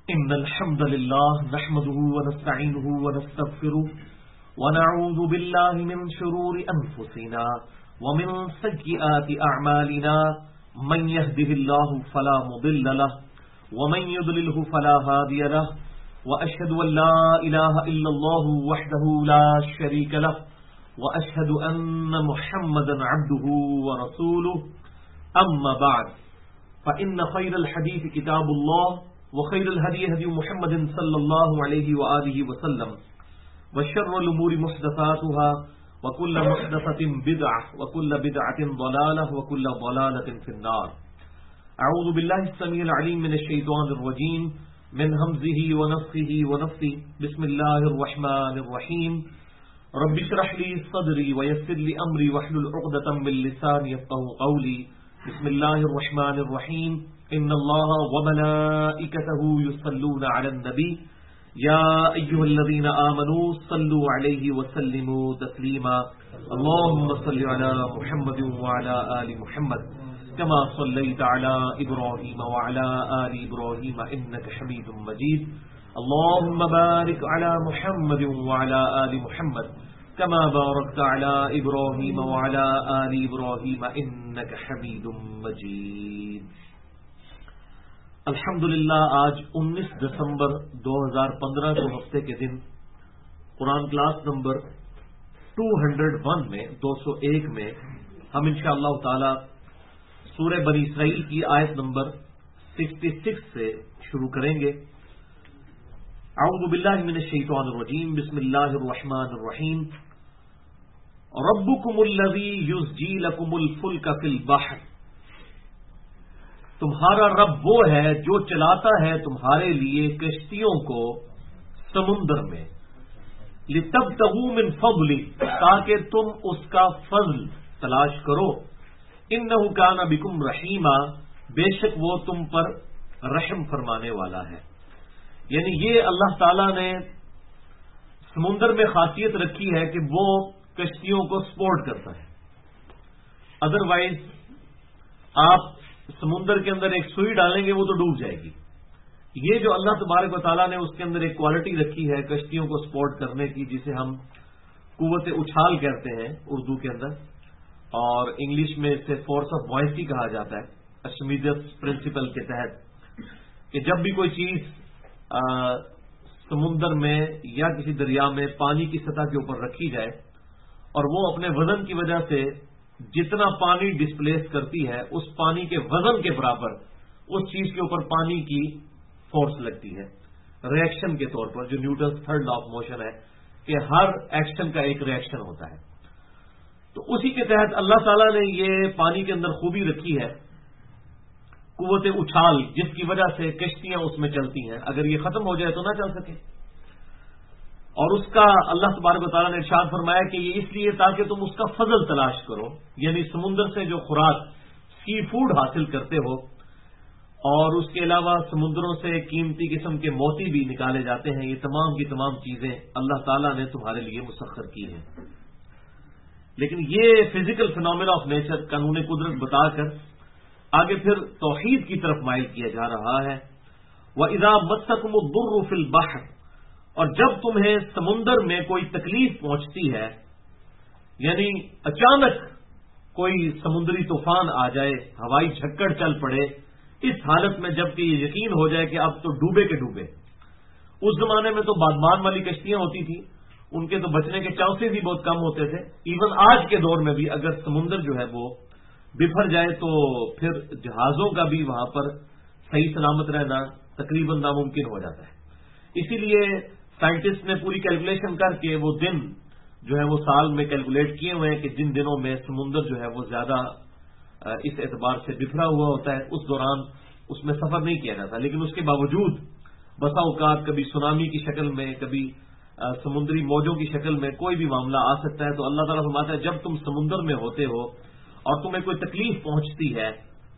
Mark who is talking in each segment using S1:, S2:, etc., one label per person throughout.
S1: إن الحمد لله نحمده ونستعينه ونستغفره ونعوذ بالله من شرور أنفسنا ومن سيئات أعمالنا من يهده الله فلا مضل له ومن يضلله فلا هادي له وأشهد أن لا إله إلا الله وحده لا شريك له وأشهد أن محمدا عبده ورسوله أما بعد فإن خير الحديث كتاب الله وخير الهدي هدي محمد صلى الله عليه وآله وسلم وشر الأمور محدثاتها وكل محدثة بدعة وكل بدعة ضلالة وكل ضلالة في النار. أعوذ بالله السميع العليم من الشيطان الرجيم من همزه ونفخه ونفثه. بسم الله الرحمن الرحيم. رب اشرح لي صدري ويسر لي أمري واحلل عقدة من لساني يفقهوا قولي. بسم الله الرحمن الرحيم. إن الله وملائكته يصلون على النبي يا أيها الذين آمنوا صلوا عليه وسلموا تسليما. اللهم صل على محمد وعلى آل محمد كما صليت على إبراهيم وعلى آل إبراهيم إنك حميد مجيد. اللهم بارك على محمد وعلى آل محمد كما باركت على إبراهيم وعلى آل إبراهيم إنك حميد مجيد. الحمدللہ آج 19 دسمبر 2015 کو ہفتے کے دن قرآن کلاس نمبر 201 میں 201 میں ہم انشاءاللہ تعالی سورہ بنی اسرائیل کی آیت نمبر 66 سے شروع کریں گے. اعوذ باللہ من الشیطان الرجیم. بسم اللہ الرحمن الرحیم. ربکم الذی یزجی لکم الفلک فی البحر. تمہارا رب وہ ہے جو چلاتا ہے تمہارے لیے کشتیوں کو سمندر میں. لتبتغوا من فضلہ. تاکہ تم اس کا فضل تلاش کرو. انہ کان بکم رحیما. بے شک وہ تم پر رحم فرمانے والا ہے. یعنی یہ اللہ تعالی نے سمندر میں خاصیت رکھی ہے کہ وہ کشتیوں کو سپورٹ کرتا ہے. ادروائز آپ سمندر کے اندر ایک سوئی ڈالیں گے وہ تو ڈوب جائے گی. یہ جو اللہ تبارک و تعالیٰ نے اس کے اندر ایک کوالٹی رکھی ہے کشتیوں کو سپورٹ کرنے کی جسے ہم قوت اچھال کہتے ہیں اردو کے اندر اور انگلش میں اسے فورس آف بوائنسی کہا جاتا ہے ارشمیدس پرنسپل کے تحت کہ جب بھی کوئی چیز سمندر میں یا کسی دریا میں پانی کی سطح کے اوپر رکھی جائے اور وہ اپنے وزن کی وجہ سے جتنا پانی ڈسپلیس کرتی ہے اس پانی کے وزن کے برابر اس چیز کے اوپر پانی کی فورس لگتی ہے ریئیکشن کے طور پر جو Newton's third law of motion ہے کہ ہر ایکشن کا ایک ریئیکشن ہوتا ہے. تو اسی کے تحت اللہ تعالیٰ نے یہ پانی کے اندر خوبی رکھی ہے قوت اچھال جس کی وجہ سے کشتیاں اس میں چلتی ہیں. اگر یہ ختم ہو جائے تو نہ چل سکے. اور اس کا اللہ تبارک و تعالیٰ نے ارشاد فرمایا کہ یہ اس لیے تاکہ تم اس کا فضل تلاش کرو. یعنی سمندر سے جو خوراک سی فوڈ حاصل کرتے ہو اور اس کے علاوہ سمندروں سے قیمتی قسم کے موتی بھی نکالے جاتے ہیں. یہ تمام کی تمام چیزیں اللہ تعالیٰ نے تمہارے لیے مسخر کی ہیں. لیکن یہ فزیکل فینومینا آف نیچر قانون قدرت بتا کر آگے پھر توحید کی طرف مائل کیا جا رہا ہے. وَإِذَا مَسَّكُمُ الضُّرُّ فِي الْبَحْرِ. اور جب تمہیں سمندر میں کوئی تکلیف پہنچتی ہے یعنی اچانک کوئی سمندری طوفان آ جائے ہوائی جھکڑ چل پڑے اس حالت میں جب کہ یہ یقین ہو جائے کہ اب تو ڈوبے کے ڈوبے. اس زمانے میں تو بادمان والی کشتیاں ہوتی تھی ان کے تو بچنے کے چانسز بھی بہت کم ہوتے تھے. ایون آج کے دور میں بھی اگر سمندر جو ہے وہ بفر جائے تو پھر جہازوں کا بھی وہاں پر صحیح سلامت رہنا تقریباً ناممکن ہو جاتا ہے. اسی لیے سائنٹسٹ نے پوری کیلکولیشن کر کے وہ دن جو ہے وہ سال میں کیلکولیٹ کیے ہوئے ہیں کہ جن دنوں میں سمندر جو ہے وہ زیادہ اس اعتبار سے بکھرا ہوا ہوتا ہے اس دوران اس میں سفر نہیں کیا جاتا. لیکن اس کے باوجود بسا اوقات کبھی سونامی کی شکل میں کبھی سمندری موجوں کی شکل میں کوئی بھی معاملہ آ سکتا ہے. تو اللہ تعالیٰ فرماتا ہے جب تم سمندر میں ہوتے ہو اور تمہیں کوئی تکلیف پہنچتی ہے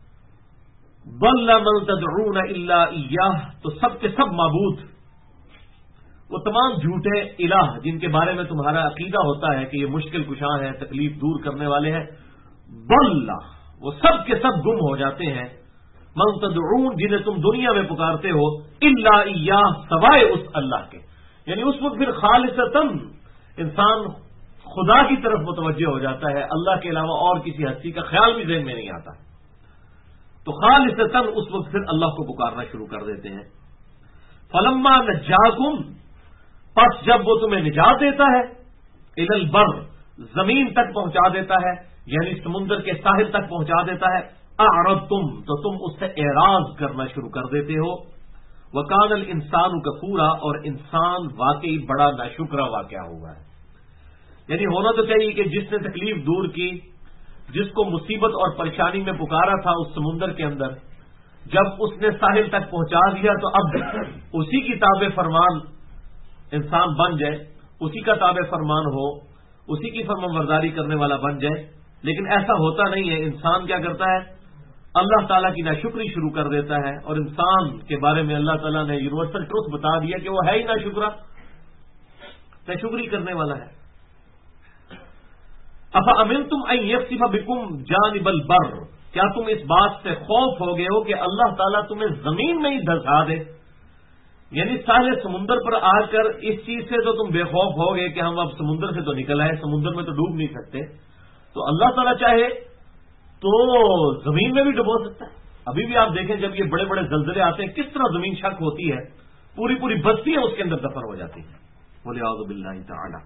S1: ضل من تدعون الا ایاہ. تو سب کے سب معبود وہ تمام جھوٹے الہ جن کے بارے میں تمہارا عقیدہ ہوتا ہے کہ یہ مشکل کشاں ہیں تکلیف دور کرنے والے ہیں ضل وہ سب کے سب گم ہو جاتے ہیں من تدعون جنہیں تم دنیا میں پکارتے ہو الا ایاہ سوائے اس اللہ کے. یعنی اس وقت پھر خالصتاً انسان خدا کی طرف متوجہ ہو جاتا ہے، اللہ کے علاوہ اور کسی ہستی کا خیال بھی ذہن میں نہیں آتا. تو خالصتاً اس وقت پھر اللہ کو پکارنا شروع کر دیتے ہیں. فلما نجاکم، پس جب وہ تمہیں نجات دیتا ہے، الی البر، زمین تک پہنچا دیتا ہے، یعنی سمندر کے ساحل تک پہنچا دیتا ہے، اعرضتم، تو تم اس سے اعراض کرنا شروع کر دیتے ہو. وکان الانسان کفورا، اور انسان واقعی بڑا ناشکرا واقعہ ہوا ہے. یعنی ہونا تو چاہیے کہ جس نے تکلیف دور کی، جس کو مصیبت اور پریشانی میں پکارا تھا اس سمندر کے اندر، جب اس نے ساحل تک پہنچا دیا تو اب اسی کی تابع فرمان انسان بن جائے، اسی کا تابع فرمان ہو، اسی کی فرمان برداری کرنے والا بن جائے. لیکن ایسا ہوتا نہیں ہے. انسان کیا کرتا ہے؟ اللہ تعالیٰ کی ناشکری شروع کر دیتا ہے. اور انسان کے بارے میں اللہ تعالیٰ نے یونیورسل ٹروتھ بتا دیا کہ وہ ہے ہی ناشکرا، ناشکری کرنے والا ہے. افامنتم ان یخسف بکم جانب البر، کیا تم اس بات سے خوف ہو گئے ہو کہ اللہ تعالیٰ تمہیں زمین میں ہی دھسا دے؟ یعنی ساحل سمندر پر آ کر اس چیز سے تو تم بے خوف ہو گئے کہ ہم اب سمندر سے تو نکل آئے، سمندر میں تو ڈوب نہیں سکتے، تو اللہ تعالیٰ چاہے تو زمین میں بھی ڈبو سکتا ہے. ابھی بھی آپ دیکھیں جب یہ بڑے بڑے زلزلے آتے ہیں کس طرح زمین شک ہوتی ہے، پوری پوری بستیاں اس کے اندر دفن ہو جاتی ہیں. بولے اعوذ باللہ تعالی.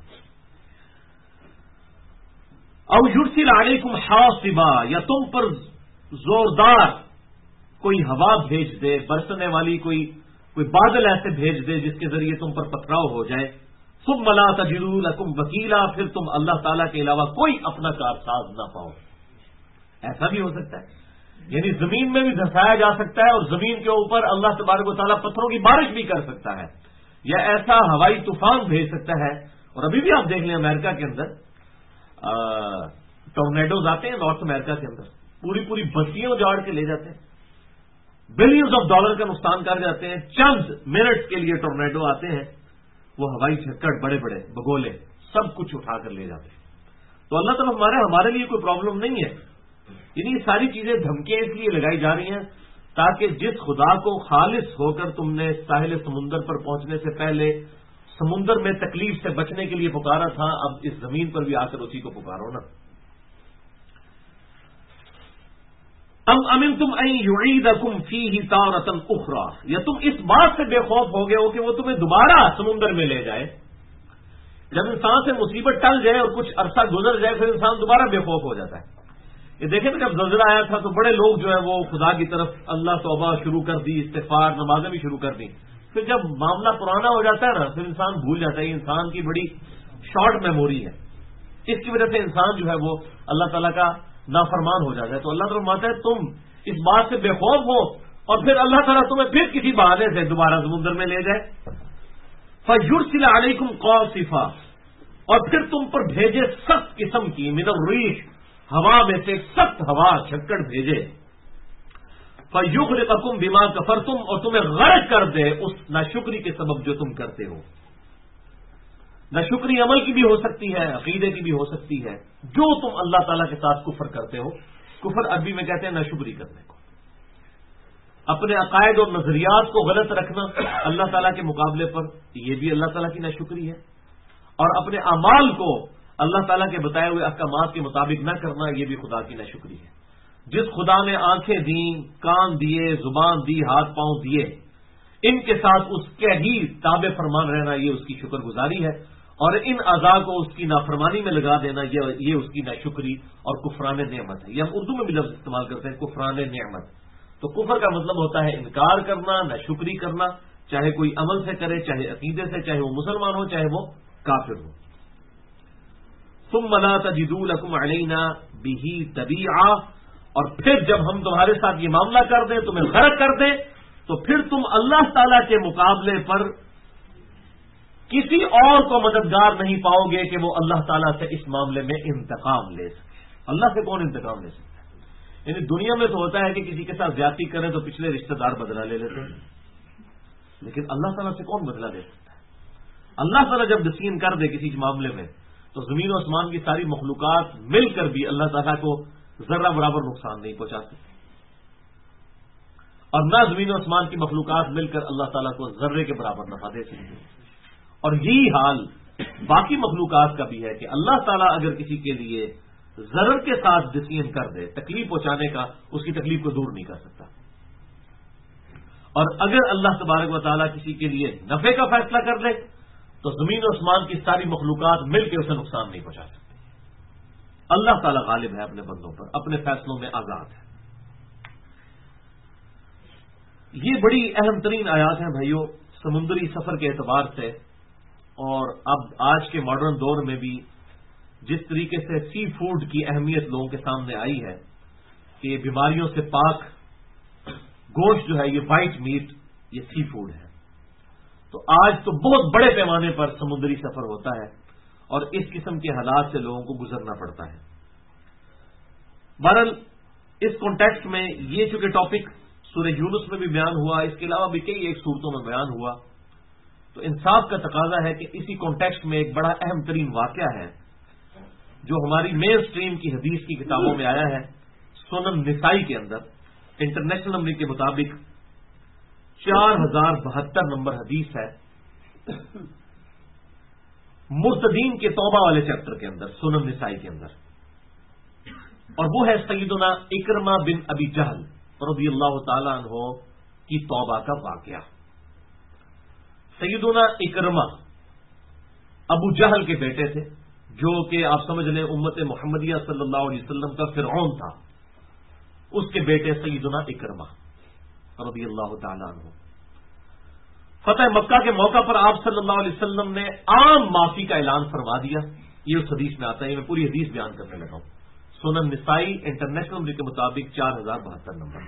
S1: او یرسل علیکم حاصبا، یا تم پر زوردار کوئی ہوا بھیج دے، برسنے والی کوئی بادل ایسے بھیج دے جس کے ذریعے تم پر پتھراؤ ہو جائے. ثم لا تجدوا لکم وکیلا، پھر تم اللہ تعالیٰ کے علاوہ کوئی اپنا کارساز نہ پاؤ. ایسا بھی ہو سکتا ہے. یعنی زمین میں بھی دھسایا جا سکتا ہے اور زمین کے اوپر اللہ تبارک و تعالیٰ پتھروں کی بارش بھی کر سکتا ہے، یا ایسا ہوائی طوفان بھیج سکتا ہے. اور ابھی بھی آپ دیکھ لیں امریکہ کے اندر ٹورنیڈوز آتے ہیں، نارتھ امریکہ کے اندر پوری پوری بستیاں اجاڑ کے لے جاتے ہیں، بلینز آف ڈالر کا نقصان کر جاتے ہیں. چند منٹس کے لیے ٹورنیڈو آتے ہیں، وہ ہوائی جھکڑ بڑے بڑے بگولے سب کچھ اٹھا کر لے جاتے ہیں. تو اللہ تعالیٰ ہمارے لیے کوئی پرابلم نہیں ہے. یعنی یہ ساری چیزیں دھمکیاں اس لیے لگائی جا رہی ہیں تاکہ جس خدا کو خالص ہو کر تم نے ساحل سمندر پر پہنچنے سے پہلے سمندر میں تکلیف سے بچنے کے لیے پکارا تھا، اب اس زمین پر بھی آ کر اسی کو پکارو نا. ام امنتم ان یعیدکم فیہ تارۃ اخری، یا تم اس بات سے بے خوف ہو گئے ہو کہ وہ تمہیں دوبارہ سمندر میں لے جائے. جب انسان سے مصیبت ٹل جائے اور کچھ عرصہ گزر جائے پھر انسان دوبارہ بے خوف ہو جاتا ہے. یہ دیکھیں نا جب زلزلہ آیا تھا تو بڑے لوگ جو ہے وہ خدا کی طرف اللہ توبہ شروع کر دی، استغفار نمازیں بھی شروع کر دی. پھر جب معاملہ پرانا ہو جاتا ہے نا پھر انسان بھول جاتا ہے. انسان کی بڑی شارٹ میموری ہے، اس کی وجہ سے انسان جو ہے وہ اللہ تعالیٰ کا نافرمان ہو جاتا ہے. تو اللہ تعالیٰ فرماتا ہے تم اس بات سے بے خوف ہو اور پھر اللہ تعالیٰ تمہیں پھر کسی بہانے سے دوبارہ سمندر میں لے جائے. فَيُرْسِلَ عَلَيْكُمْ قَاصِفًا، اور پھر تم پر بھیجے سخت قسم کی من الريح، ہوا میں سے سخت ہوا جھکڑ بھیجے. فَيُغْرِقَكُمْ بِمَا كَفَرْتُمْ، اور تمہیں غرق کر دے اس ناشکری کے سبب جو تم کرتے ہو. ناشکری عمل کی بھی ہو سکتی ہے، عقیدے کی بھی ہو سکتی ہے. جو تم اللہ تعالیٰ کے ساتھ کفر کرتے ہو، کفر عربی میں کہتے ہیں ناشکری کرنے کو. اپنے عقائد اور نظریات کو غلط رکھنا اللہ تعالیٰ کے مقابلے پر یہ بھی اللہ تعالیٰ کی ناشکری ہے. اور اپنے اعمال کو اللہ تعالیٰ کے بتائے ہوئے احکامات کے مطابق نہ کرنا یہ بھی خدا کی ناشکری ہے. جس خدا نے آنکھیں دیں، کان دیے، زبان دی، ہاتھ پاؤں دیے، ان کے ساتھ اس کے ہی تابع فرمان رہنا یہ اس کی شکر گزاری ہے. اور ان اعضاء کو اس کی نافرمانی میں لگا دینا یہ اس کی ناشکری اور کفران نعمت ہے. یہ ہم اردو میں بھی لفظ استعمال کرتے ہیں، کفران نعمت. تو کفر کا مطلب ہوتا ہے انکار کرنا، ناشکری کرنا، چاہے کوئی عمل سے کرے، چاہے عقیدے سے، چاہے وہ مسلمان ہو چاہے وہ کافر ہو. ثم لا تجدوا لكم علينا به تبيعا، اور پھر جب ہم تمہارے ساتھ یہ معاملہ کر دیں، تمہیں غرق کر دیں، تو پھر تم اللہ تعالیٰ کے مقابلے پر کسی اور کو مددگار نہیں پاؤ گے کہ وہ اللہ تعالیٰ سے اس معاملے میں انتقام لے سکے. اللہ سے کون انتقام لے سکتا ہے؟ یعنی دنیا میں تو ہوتا ہے کہ کسی کے ساتھ زیادتی کریں تو پچھلے رشتہ دار بدلہ لے لیتے ہیں، لیکن اللہ تعالیٰ سے کون بدلہ لے سکتا ہے؟ اللہ تعالیٰ جب ڈسین کر دے کسی معاملے میں تو زمین و آسمان کی ساری مخلوقات مل کر بھی اللہ تعالیٰ کو ذرہ برابر نقصان نہیں پہنچا سکتی. اور نہ زمین و آسمان کی مخلوقات مل کر اللہ تعالیٰ کو ذرے کے برابر نفع دے سکتی. اور یہی حال باقی مخلوقات کا بھی ہے کہ اللہ تعالیٰ اگر کسی کے لیے ضرر کے ساتھ ڈسیزن کر دے، تکلیف پہنچانے کا، اس کی تکلیف کو دور نہیں کر سکتا. اور اگر اللہ تبارک و تعالیٰ کسی کے لیے نفع کا فیصلہ کر دے تو زمین و آسمان کی ساری مخلوقات مل کے اسے نقصان نہیں پہنچا سکتے. اللہ تعالیٰ غالب ہے اپنے بندوں پر، اپنے فیصلوں میں آزاد ہے. یہ بڑی اہم ترین آیات ہیں بھائیوں سمندری سفر کے اعتبار سے. اور اب آج کے ماڈرن دور میں بھی جس طریقے سے سی فوڈ کی اہمیت لوگوں کے سامنے آئی ہے کہ بیماریوں سے پاک گوشت جو ہے، یہ وائٹ میٹ، یہ سی فوڈ ہے. تو آج تو بہت بڑے پیمانے پر سمندری سفر ہوتا ہے اور اس قسم کے حالات سے لوگوں کو گزرنا پڑتا ہے. بہرحال اس کانٹیکسٹ میں یہ چونکہ ٹاپک سورہ یونس میں بھی بیان ہوا، اس کے علاوہ بھی کئی ایک صورتوں میں بیان ہوا، تو انصاف کا تقاضا ہے کہ اسی کانٹیکسٹ میں ایک بڑا اہم ترین واقعہ ہے جو ہماری مین اسٹریم کی حدیث کی کتابوں میں آیا ہے. سنن نسائی کے اندر انٹرنیشنل نمبر کے مطابق 4072 نمبر حدیث ہے، مرتدین کے توبہ والے چیپٹر کے اندر، سنن نسائی کے اندر. اور وہ ہے سیدنا اکرمہ بن ابی جہل رضی اللہ تعالی عنہ کی توبہ کا واقعہ. سیدنا اکرمہ ابو جہل کے بیٹے تھے، جو کہ آپ سمجھ لیں امت محمدیہ صلی اللہ علیہ وسلم کا فرعون تھا. اس کے بیٹے سیدنا اکرمہ رضی اللہ تعالی عنہ. فتح مکہ کے موقع پر آپ صلی اللہ علیہ وسلم نے عام معافی کا اعلان فرما دیا. یہ اس حدیث میں آتا ہے، میں پوری حدیث بیان کرنے لگا ہوں. سنن نسائی انٹرنیشنل نمبر کے مطابق 4072 نمبر.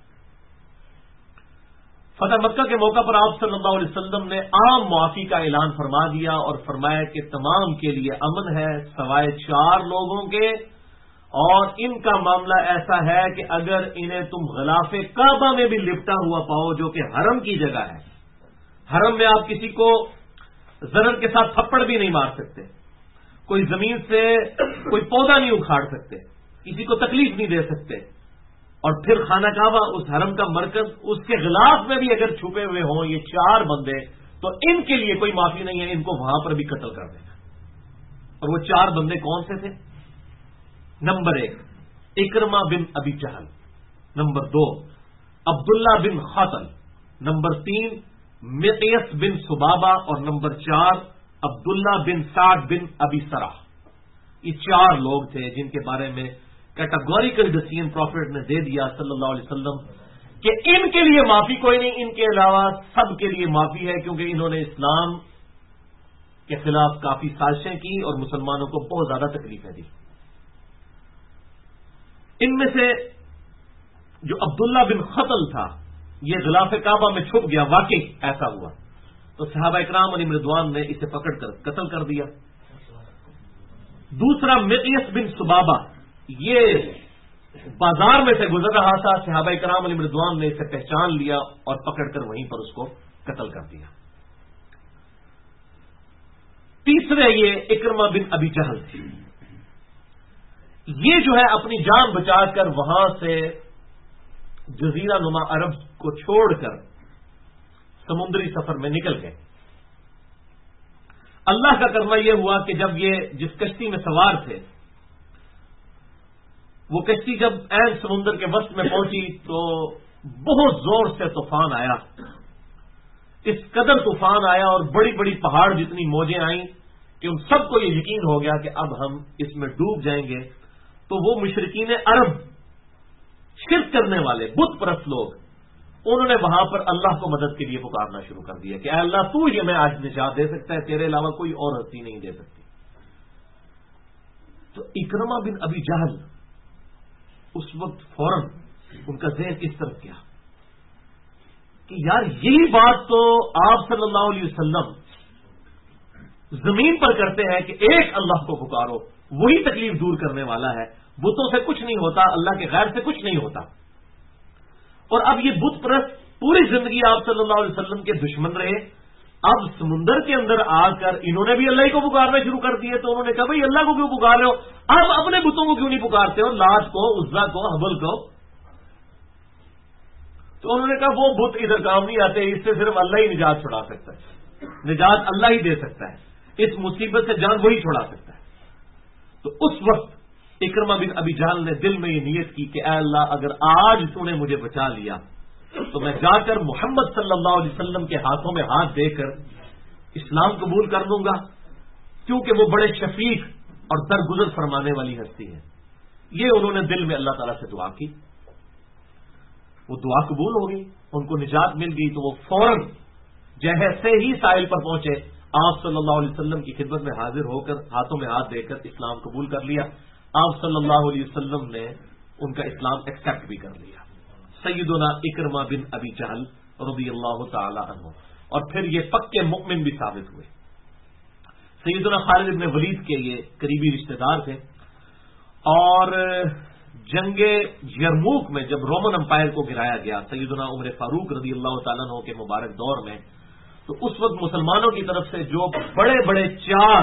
S1: فتح مکہ کے موقع پر آپ صلی اللہ علیہ وسلم نے عام معافی کا اعلان فرما دیا اور فرمایا کہ تمام کے لیے امن ہے سوائے 4 لوگوں کے، اور ان کا معاملہ ایسا ہے کہ اگر انہیں تم غلاف کعبہ میں بھی لپٹا ہوا پاؤ جو کہ حرم کی جگہ ہے، حرم میں آپ کسی کو ضرر کے ساتھ تھپڑ بھی نہیں مار سکتے، کوئی زمین سے کوئی پودا نہیں اکھاڑ سکتے، کسی کو تکلیف نہیں دے سکتے، اور پھر خانہ کعبہ اس حرم کا مرکز، اس کے غلاف میں بھی اگر چھپے ہوئے ہوں یہ 4 بندے، تو ان کے لیے کوئی معافی نہیں ہے، ان کو وہاں پر بھی قتل کر دینا. اور وہ 4 بندے کون سے تھے؟ نمبر 1 اکرمہ بن ابی جہل، نمبر 2 عبداللہ بن خطل، نمبر 3 مقیس بن سبابہ، اور نمبر 4 عبداللہ بن سعد بن ابی سرح. یہ 4 لوگ تھے جن کے بارے میں کیٹاگوریکل ڈیسیژن پروفیٹ نے دے دیا صلی اللہ علیہ وسلم کہ ان کے لیے معافی کوئی نہیں، ان کے علاوہ سب کے لیے معافی ہے، کیونکہ انہوں نے اسلام کے خلاف کافی سازشیں کی اور مسلمانوں کو بہت زیادہ تکلیفیں دی. ان میں سے جو عبداللہ بن خطل تھا یہ غلاف کعبہ میں چھپ گیا، واقعی ایسا ہوا، تو صحابہ اکرام علیہم رضوان نے اسے پکڑ کر قتل کر دیا. دوسرا مقیس بن سبابہ، یہ بازار میں سے گزر رہا تھا، صحابہ اکرام علیہم رضوان نے اسے پہچان لیا اور پکڑ کر وہیں پر اس کو قتل کر دیا. تیسرے یہ اکرمہ بن ابی جہل تھی. یہ جو ہے اپنی جان بچا کر وہاں سے جزیرہ نما عرب کو چھوڑ کر سمندری سفر میں نکل گئے. اللہ کا کرنا یہ ہوا کہ جب یہ جس کشتی میں سوار تھے وہ کشتی جب عین سمندر کے وسط میں پہنچی تو بہت زور سے طوفان آیا. اس قدر طوفان آیا اور بڑی بڑی پہاڑ جتنی موجیں آئیں کہ ان سب کو یہ یقین ہو گیا کہ اب ہم اس میں ڈوب جائیں گے. تو وہ مشرکین عرب، شرک کرنے والے بت پرست لوگ، انہوں نے وہاں پر اللہ کو مدد کے لیے پکارنا شروع کر دیا کہ اے اللہ تو یہ میں آج نجات دے سکتا ہے، تیرے علاوہ کوئی اور ہستی نہیں دے سکتی. تو اکرمہ بن ابی جہل اس وقت فوراً ان کا ذہن اس طرف کیا کہ یار یہی بات تو آپ صلی اللہ علیہ وسلم زمین پر کرتے ہیں کہ ایک اللہ کو پکارو، وہی تکلیف دور کرنے والا ہے، بتوں سے کچھ نہیں ہوتا، اللہ کے غیر سے کچھ نہیں ہوتا. اور اب یہ بت پرست پوری زندگی آپ صلی اللہ علیہ وسلم کے دشمن رہے، اب سمندر کے اندر آ کر انہوں نے بھی اللہ کو پکارنا شروع کر دیے. تو انہوں نے کہا بھائی اللہ کو کیوں پکار رہے ہو، اب اپنے بتوں کو کیوں نہیں پکارتے ہو، لات کو، عزا کو، حبل کو. تو انہوں نے کہا وہ بت ادھر کام نہیں آتے، اس سے صرف اللہ ہی نجات چھڑا سکتا ہے، نجات اللہ ہی دے سکتا ہے، اس مصیبت سے جان وہی چھڑا سکتا ہے۔ تو اس وقت اکرمہ بن ابی جہل نے دل میں یہ نیت کی کہ اے اللہ اگر آج تو نے مجھے بچا لیا تو میں جا کر محمد صلی اللہ علیہ وسلم کے ہاتھوں میں ہاتھ دے کر اسلام قبول کر لوں گا، کیونکہ وہ بڑے شفیق اور درگزر فرمانے والی ہستی ہے۔ یہ انہوں نے دل میں اللہ تعالیٰ سے دعا کی، وہ دعا قبول ہو گئی، ان کو نجات مل گئی، تو وہ فوراً جیسے ہی ساحل پر پہنچے آپ صلی اللہ علیہ وسلم کی خدمت میں حاضر ہو کر ہاتھوں میں ہاتھ دے کر اسلام قبول کر لیا۔ آپ صلی اللہ علیہ وسلم نے ان کا اسلام ایکسپٹ بھی کر لیا۔ سیدنا اکرمہ بن ابی جہل رضی اللہ تعالی عنہ، اور پھر یہ پکے مؤمن بھی ثابت ہوئے۔ سیدنا خالد بن ولید کے یہ قریبی رشتہ دار تھے، اور جنگ یرموک میں جب رومن امپائر کو گرایا گیا سیدنا عمر فاروق رضی اللہ تعالیٰ عنہ کے مبارک دور میں، تو اس وقت مسلمانوں کی طرف سے جو بڑے بڑے 4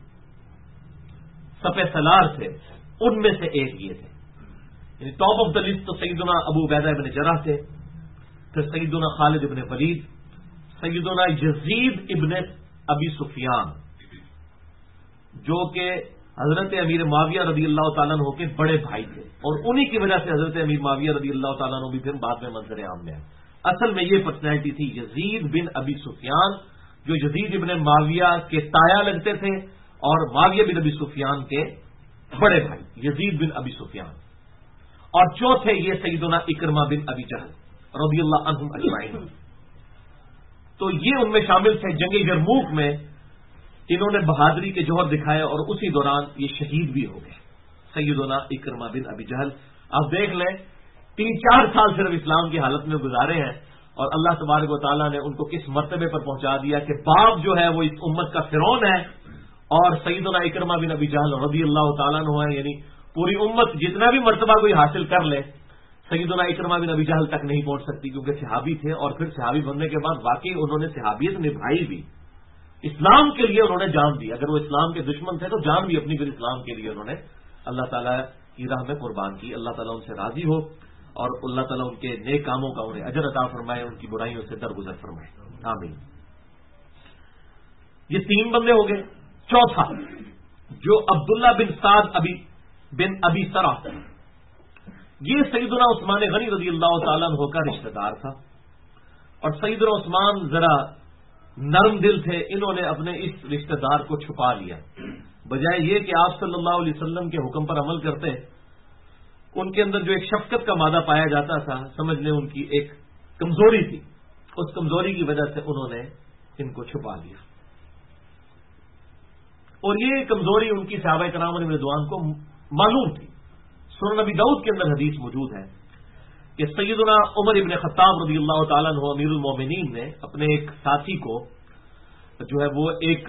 S1: سپہ سالار تھے ان میں سے ایک یہ تھے، یعنی ٹاپ آف دا لسٹ تو سیدنا ابو عبیدہ ابن جرح تھے، پھر سیدنا خالد ابن ولید، سیدنا یزید ابن ابی سفیان جو کہ حضرت امیر معاویہ رضی اللہ تعالیٰ عنہ کے بڑے بھائی تھے، اور انہی کی وجہ سے حضرت امیر معاویہ رضی اللہ تعالیٰ عنہ بھی پھر بعد میں منظر عام میں آئے۔ اصل میں یہ پرسنالٹی تھی یزید بن ابی سفیان، جو یزید ابن معاویہ کے تایا لگتے تھے، اور معاویہ بن ابی سفیان کے بڑے بھائی یزید بن ابی سفیان، اور چوتھے یہ سیدنا اکرمہ بن ابی جہل رضی اللہ عنہم اجمعین۔ تو یہ ان میں شامل تھے۔ جنگ یرموک میں انہوں نے بہادری کے جوہر دکھائے، اور اسی دوران یہ شہید بھی ہو گئے سیدنا اکرمہ بن ابی جہل۔ آپ دیکھ لیں 3-4 سال صرف اسلام کی حالت میں گزارے ہیں، اور اللہ تبارک و تعالیٰ نے ان کو کس مرتبے پر پہنچا دیا کہ باپ جو ہے وہ اس امت کا فرعون ہے، اور سیدنا اکرمہ بن ابی جہل رضی اللہ تعالیٰ عنہ ہے، یعنی پوری امت جتنا بھی مرتبہ کوئی حاصل کر لے سیدنا اکرمہ بن ابی جہل تک نہیں پہنچ سکتی، کیونکہ صحابی تھے، اور پھر صحابی بننے کے بعد واقعی انہوں نے صحابیت نبھائی بھی، اسلام کے لیے انہوں نے جان دی۔ اگر وہ اسلام کے دشمن تھے تو جان بھی اپنی، پھر اسلام کے لیے انہوں نے اللہ تعالیٰ کی راہ میں قربان کی۔ اللہ تعالیٰ ان سے راضی ہو، اور اللہ تعالیٰ ان کے نیک کاموں کا انہیں اجر عطا فرمائے، ان کی برائیوں سے درگزر فرمائے، آمین۔ یہ 3 بندے ہو گئے۔ چوتھا جو عبداللہ بن سعد بن ابی سرا، یہ سیدنا عثمان غنی رضی اللہ تعالیٰ عنہ کا رشتہ دار تھا، اور سیدنا عثمان ذرا نرم دل تھے، انہوں نے اپنے اس رشتہ دار کو چھپا لیا، بجائے یہ کہ آپ صلی اللہ علیہ وسلم کے حکم پر عمل کرتے۔ ان کے اندر جو ایک شفقت کا مادہ پایا جاتا تھا، سمجھ لیں ان کی ایک کمزوری تھی، اس کمزوری کی وجہ سے انہوں نے ان کو چھپا لیا، اور یہ کمزوری ان کی صحابہ کرام علیہ رضوان کو معلوم تھی۔ سنن نبی داؤد کے اندر حدیث موجود ہے کہ سیدنا عمر ابن خطاب رضی اللہ تعالیٰ عنہ امیر المومنین نے اپنے ایک ساتھی کو جو ہے وہ ایک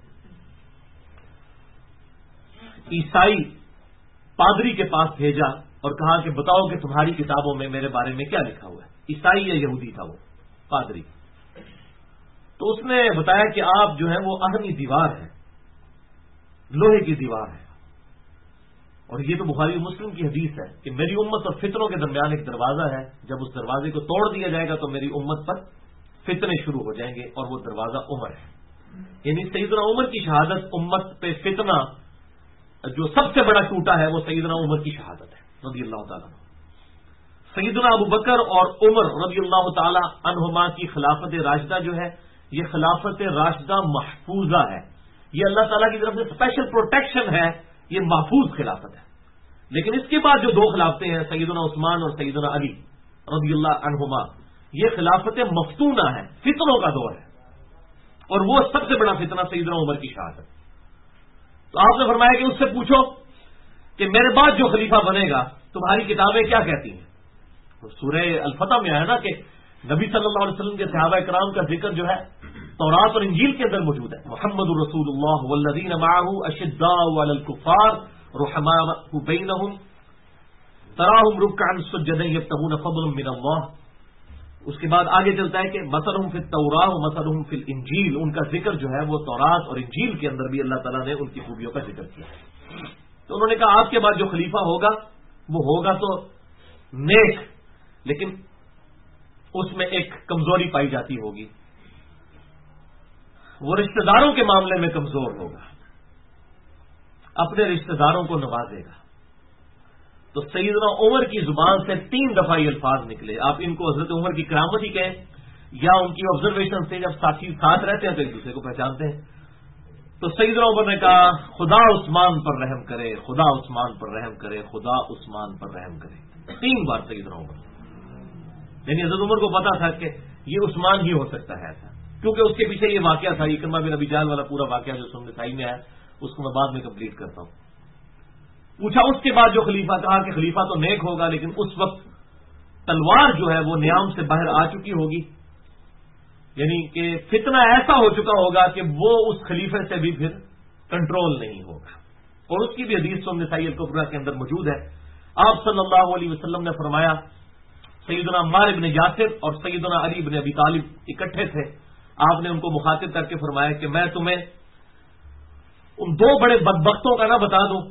S1: عیسائی پادری کے پاس بھیجا اور کہا کہ بتاؤ کہ تمہاری کتابوں میں میرے بارے میں کیا لکھا ہوا ہے۔ عیسائی یا یہودی تھا وہ پادری، تو اس نے بتایا کہ آپ جو ہے وہ اہمی دیوار ہے، لوہے کی دیوار ہے، اور یہ تو بخاری مسلم کی حدیث ہے کہ میری امت اور فتنوں کے درمیان ایک دروازہ ہے، جب اس دروازے کو توڑ دیا جائے گا تو میری امت پر فتنے شروع ہو جائیں گے، اور وہ دروازہ عمر ہے۔ یعنی سیدنا عمر کی شہادت امت پہ فتنہ جو سب سے بڑا ٹوٹا ہے وہ سیدنا عمر کی شہادت ہے رضی اللہ تعالیٰ عنہ۔ سیدنا ابو بکر اور عمر رضی اللہ تعالی عنہما کی خلافت راشدہ جو ہے، یہ خلافت راشدہ محفوظہ ہے، یہ اللہ تعالیٰ کی طرف سے اسپیشل پروٹیکشن ہے، یہ محفوظ خلافت ہے۔ لیکن اس کے بعد جو 2 خلافتیں ہیں سیدنا عثمان اور سیدنا علی رضی اللہ عنہما، یہ خلافت مفتونہ ہے، فتنوں کا دور ہے، اور وہ سب سے بڑا فتنہ سیدنا عمر کی شہادت۔ تو آپ نے فرمایا کہ اس سے پوچھو کہ میرے بعد جو خلیفہ بنے گا تمہاری کتابیں کیا کہتی ہیں؟ سورہ الفتح میں آیا نا کہ نبی صلی اللہ علیہ وسلم کے صحابہ کرام کا ذکر جو ہے تورات اور انجیل کے اندر موجود ہے۔ محمد رسول اللہ والذین معہ اشداء علی الکفار رحماء بینہم تراہم رکعا سجدا یبتغون فضلا من اللہ۔ اس کے بعد آگے چلتا ہے کہ مثلہم فی التوراۃ و مثلہم فی الانجیل، ان کا ذکر جو ہے وہ تورات اور انجیل کے اندر بھی اللہ تعالیٰ نے ان کی خوبیوں کا ذکر کیا۔ تو انہوں نے کہا آپ کے بعد جو خلیفہ ہوگا وہ ہوگا تو نیک، لیکن اس میں ایک کمزوری پائی جاتی ہوگی، وہ رشتہ داروں کے معاملے میں کمزور ہوگا، اپنے رشتہ داروں کو نوازے گا۔ تو سیدنا عمر کی زبان سے 3 دفعہ یہ الفاظ نکلے، آپ ان کو حضرت عمر کی کرامت ہی کہیں یا ان کی آبزرویشن سے، جب ساتھی ساتھ رہتے ہیں تو ایک دوسرے کو پہچانتے ہیں۔ تو سیدنا عمر نے کہا خدا عثمان پر رحم کرے، خدا عثمان پر رحم کرے، خدا عثمان پر رحم کرے، 3 بار سیدنا عمر۔ یعنی حضرت عمر کو پتا تھا کہ یہ عثمان ہی ہو سکتا ہے ایسا، کیونکہ اس کے پیچھے یہ واقعہ تھا، اکرمہ بن ابی جہل والا پورا واقعہ جو سنن نسائی میں ہے، اس کو میں بعد میں کمپلیٹ کرتا ہوں۔ پوچھا اس کے بعد جو خلیفہ، کہا کہ خلیفہ تو نیک ہوگا لیکن اس وقت تلوار جو ہے وہ نیام سے باہر آ چکی ہوگی، یعنی کہ فتنہ ایسا ہو چکا ہوگا کہ وہ اس خلیفے سے بھی پھر کنٹرول نہیں ہوگا، اور اس کی بھی حدیث سنن نسائی الکبریٰ کے اندر موجود ہے۔ آپ صلی اللہ علیہ وسلم نے فرمایا، سیدنا عمار بن یاسر اور سیدنا علی بن ابی طالب اکٹھے تھے، آپ نے ان کو مخاطب کر کے فرمایا کہ میں تمہیں ان 2 بڑے بدبختوں کا نہ بتا دوں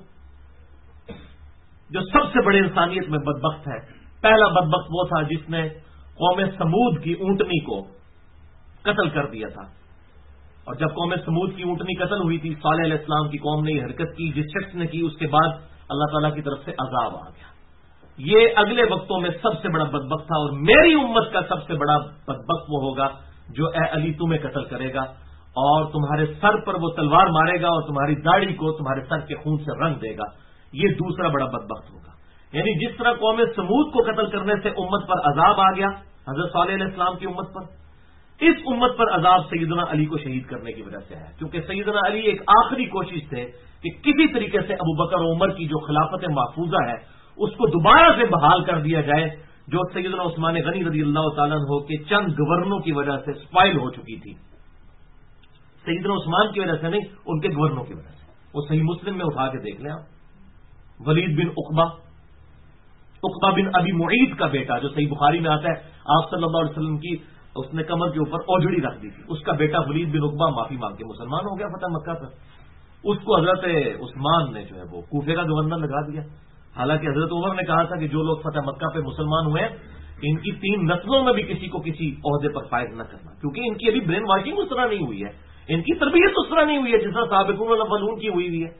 S1: جو سب سے بڑے انسانیت میں بدبخت ہے۔ پہلا بدبخت وہ تھا جس نے قوم سمود کی اونٹنی کو قتل کر دیا تھا، اور جب قوم سمود کی اونٹنی قتل ہوئی تھی، صالح علیہ السلام کی قوم نے یہ حرکت کی، جس شخص نے کی اس کے بعد اللہ تعالیٰ کی طرف سے عذاب آ گیا۔ یہ اگلے وقتوں میں سب سے بڑا بدبخت تھا، اور میری امت کا سب سے بڑا بدبخت وہ ہوگا جو اے علی تمہیں قتل کرے گا اور تمہارے سر پر وہ تلوار مارے گا اور تمہاری داڑھی کو تمہارے سر کے خون سے رنگ دے گا۔ یہ دوسرا بڑا بدبخت ہوگا۔ یعنی جس طرح قوم سمود کو قتل کرنے سے امت پر عذاب آ گیا حضرت صالح علیہ السلام کی امت پر، اس امت پر عذاب سیدنا علی کو شہید کرنے کی وجہ سے ہے، کیونکہ سیدنا علی ایک آخری کوشش تھے کہ کسی طریقے سے ابو بکر و عمر کی جو خلافت محفوظہ ہے اس کو دوبارہ سے بحال کر دیا جائے، جو سیدنا عثمان غنی رضی اللہ تعالیٰ عنہ کے چند گورنروں کی وجہ سے اسپائل ہو چکی تھی۔ سیدنا عثمان کی وجہ سے نہیں، ان کے گورنروں کی وجہ سے۔ وہ صحیح مسلم میں اٹھا کے دیکھ لیں آپ، ولید بن عقبہ بن ابی معیط کا بیٹا، جو صحیح بخاری میں آتا ہے، آپ صلی اللہ علیہ وسلم کی اس نے کمر کے اوپر اوجڑی رکھ دی تھی، اس کا بیٹا ولید بن عقبہ معافی مانگ کے مسلمان ہو گیا فتح مکہ پر۔ اس کو حضرت عثمان نے جو ہے وہ کوفے کا گورنر لگا دیا، حالانکہ حضرت عمر نے کہا تھا کہ جو لوگ فتح مکہ پہ مسلمان ہوئے ان کی 3 نسلوں میں بھی کسی کو کسی عہدے پر فائز نہ کرنا، کیونکہ ان کی ابھی برین واشنگ اس طرح نہیں ہوئی ہے، ان کی تربیت اس طرح نہیں ہوئی ہے جس طرح سابقون الاولون کی ہوئی ہے۔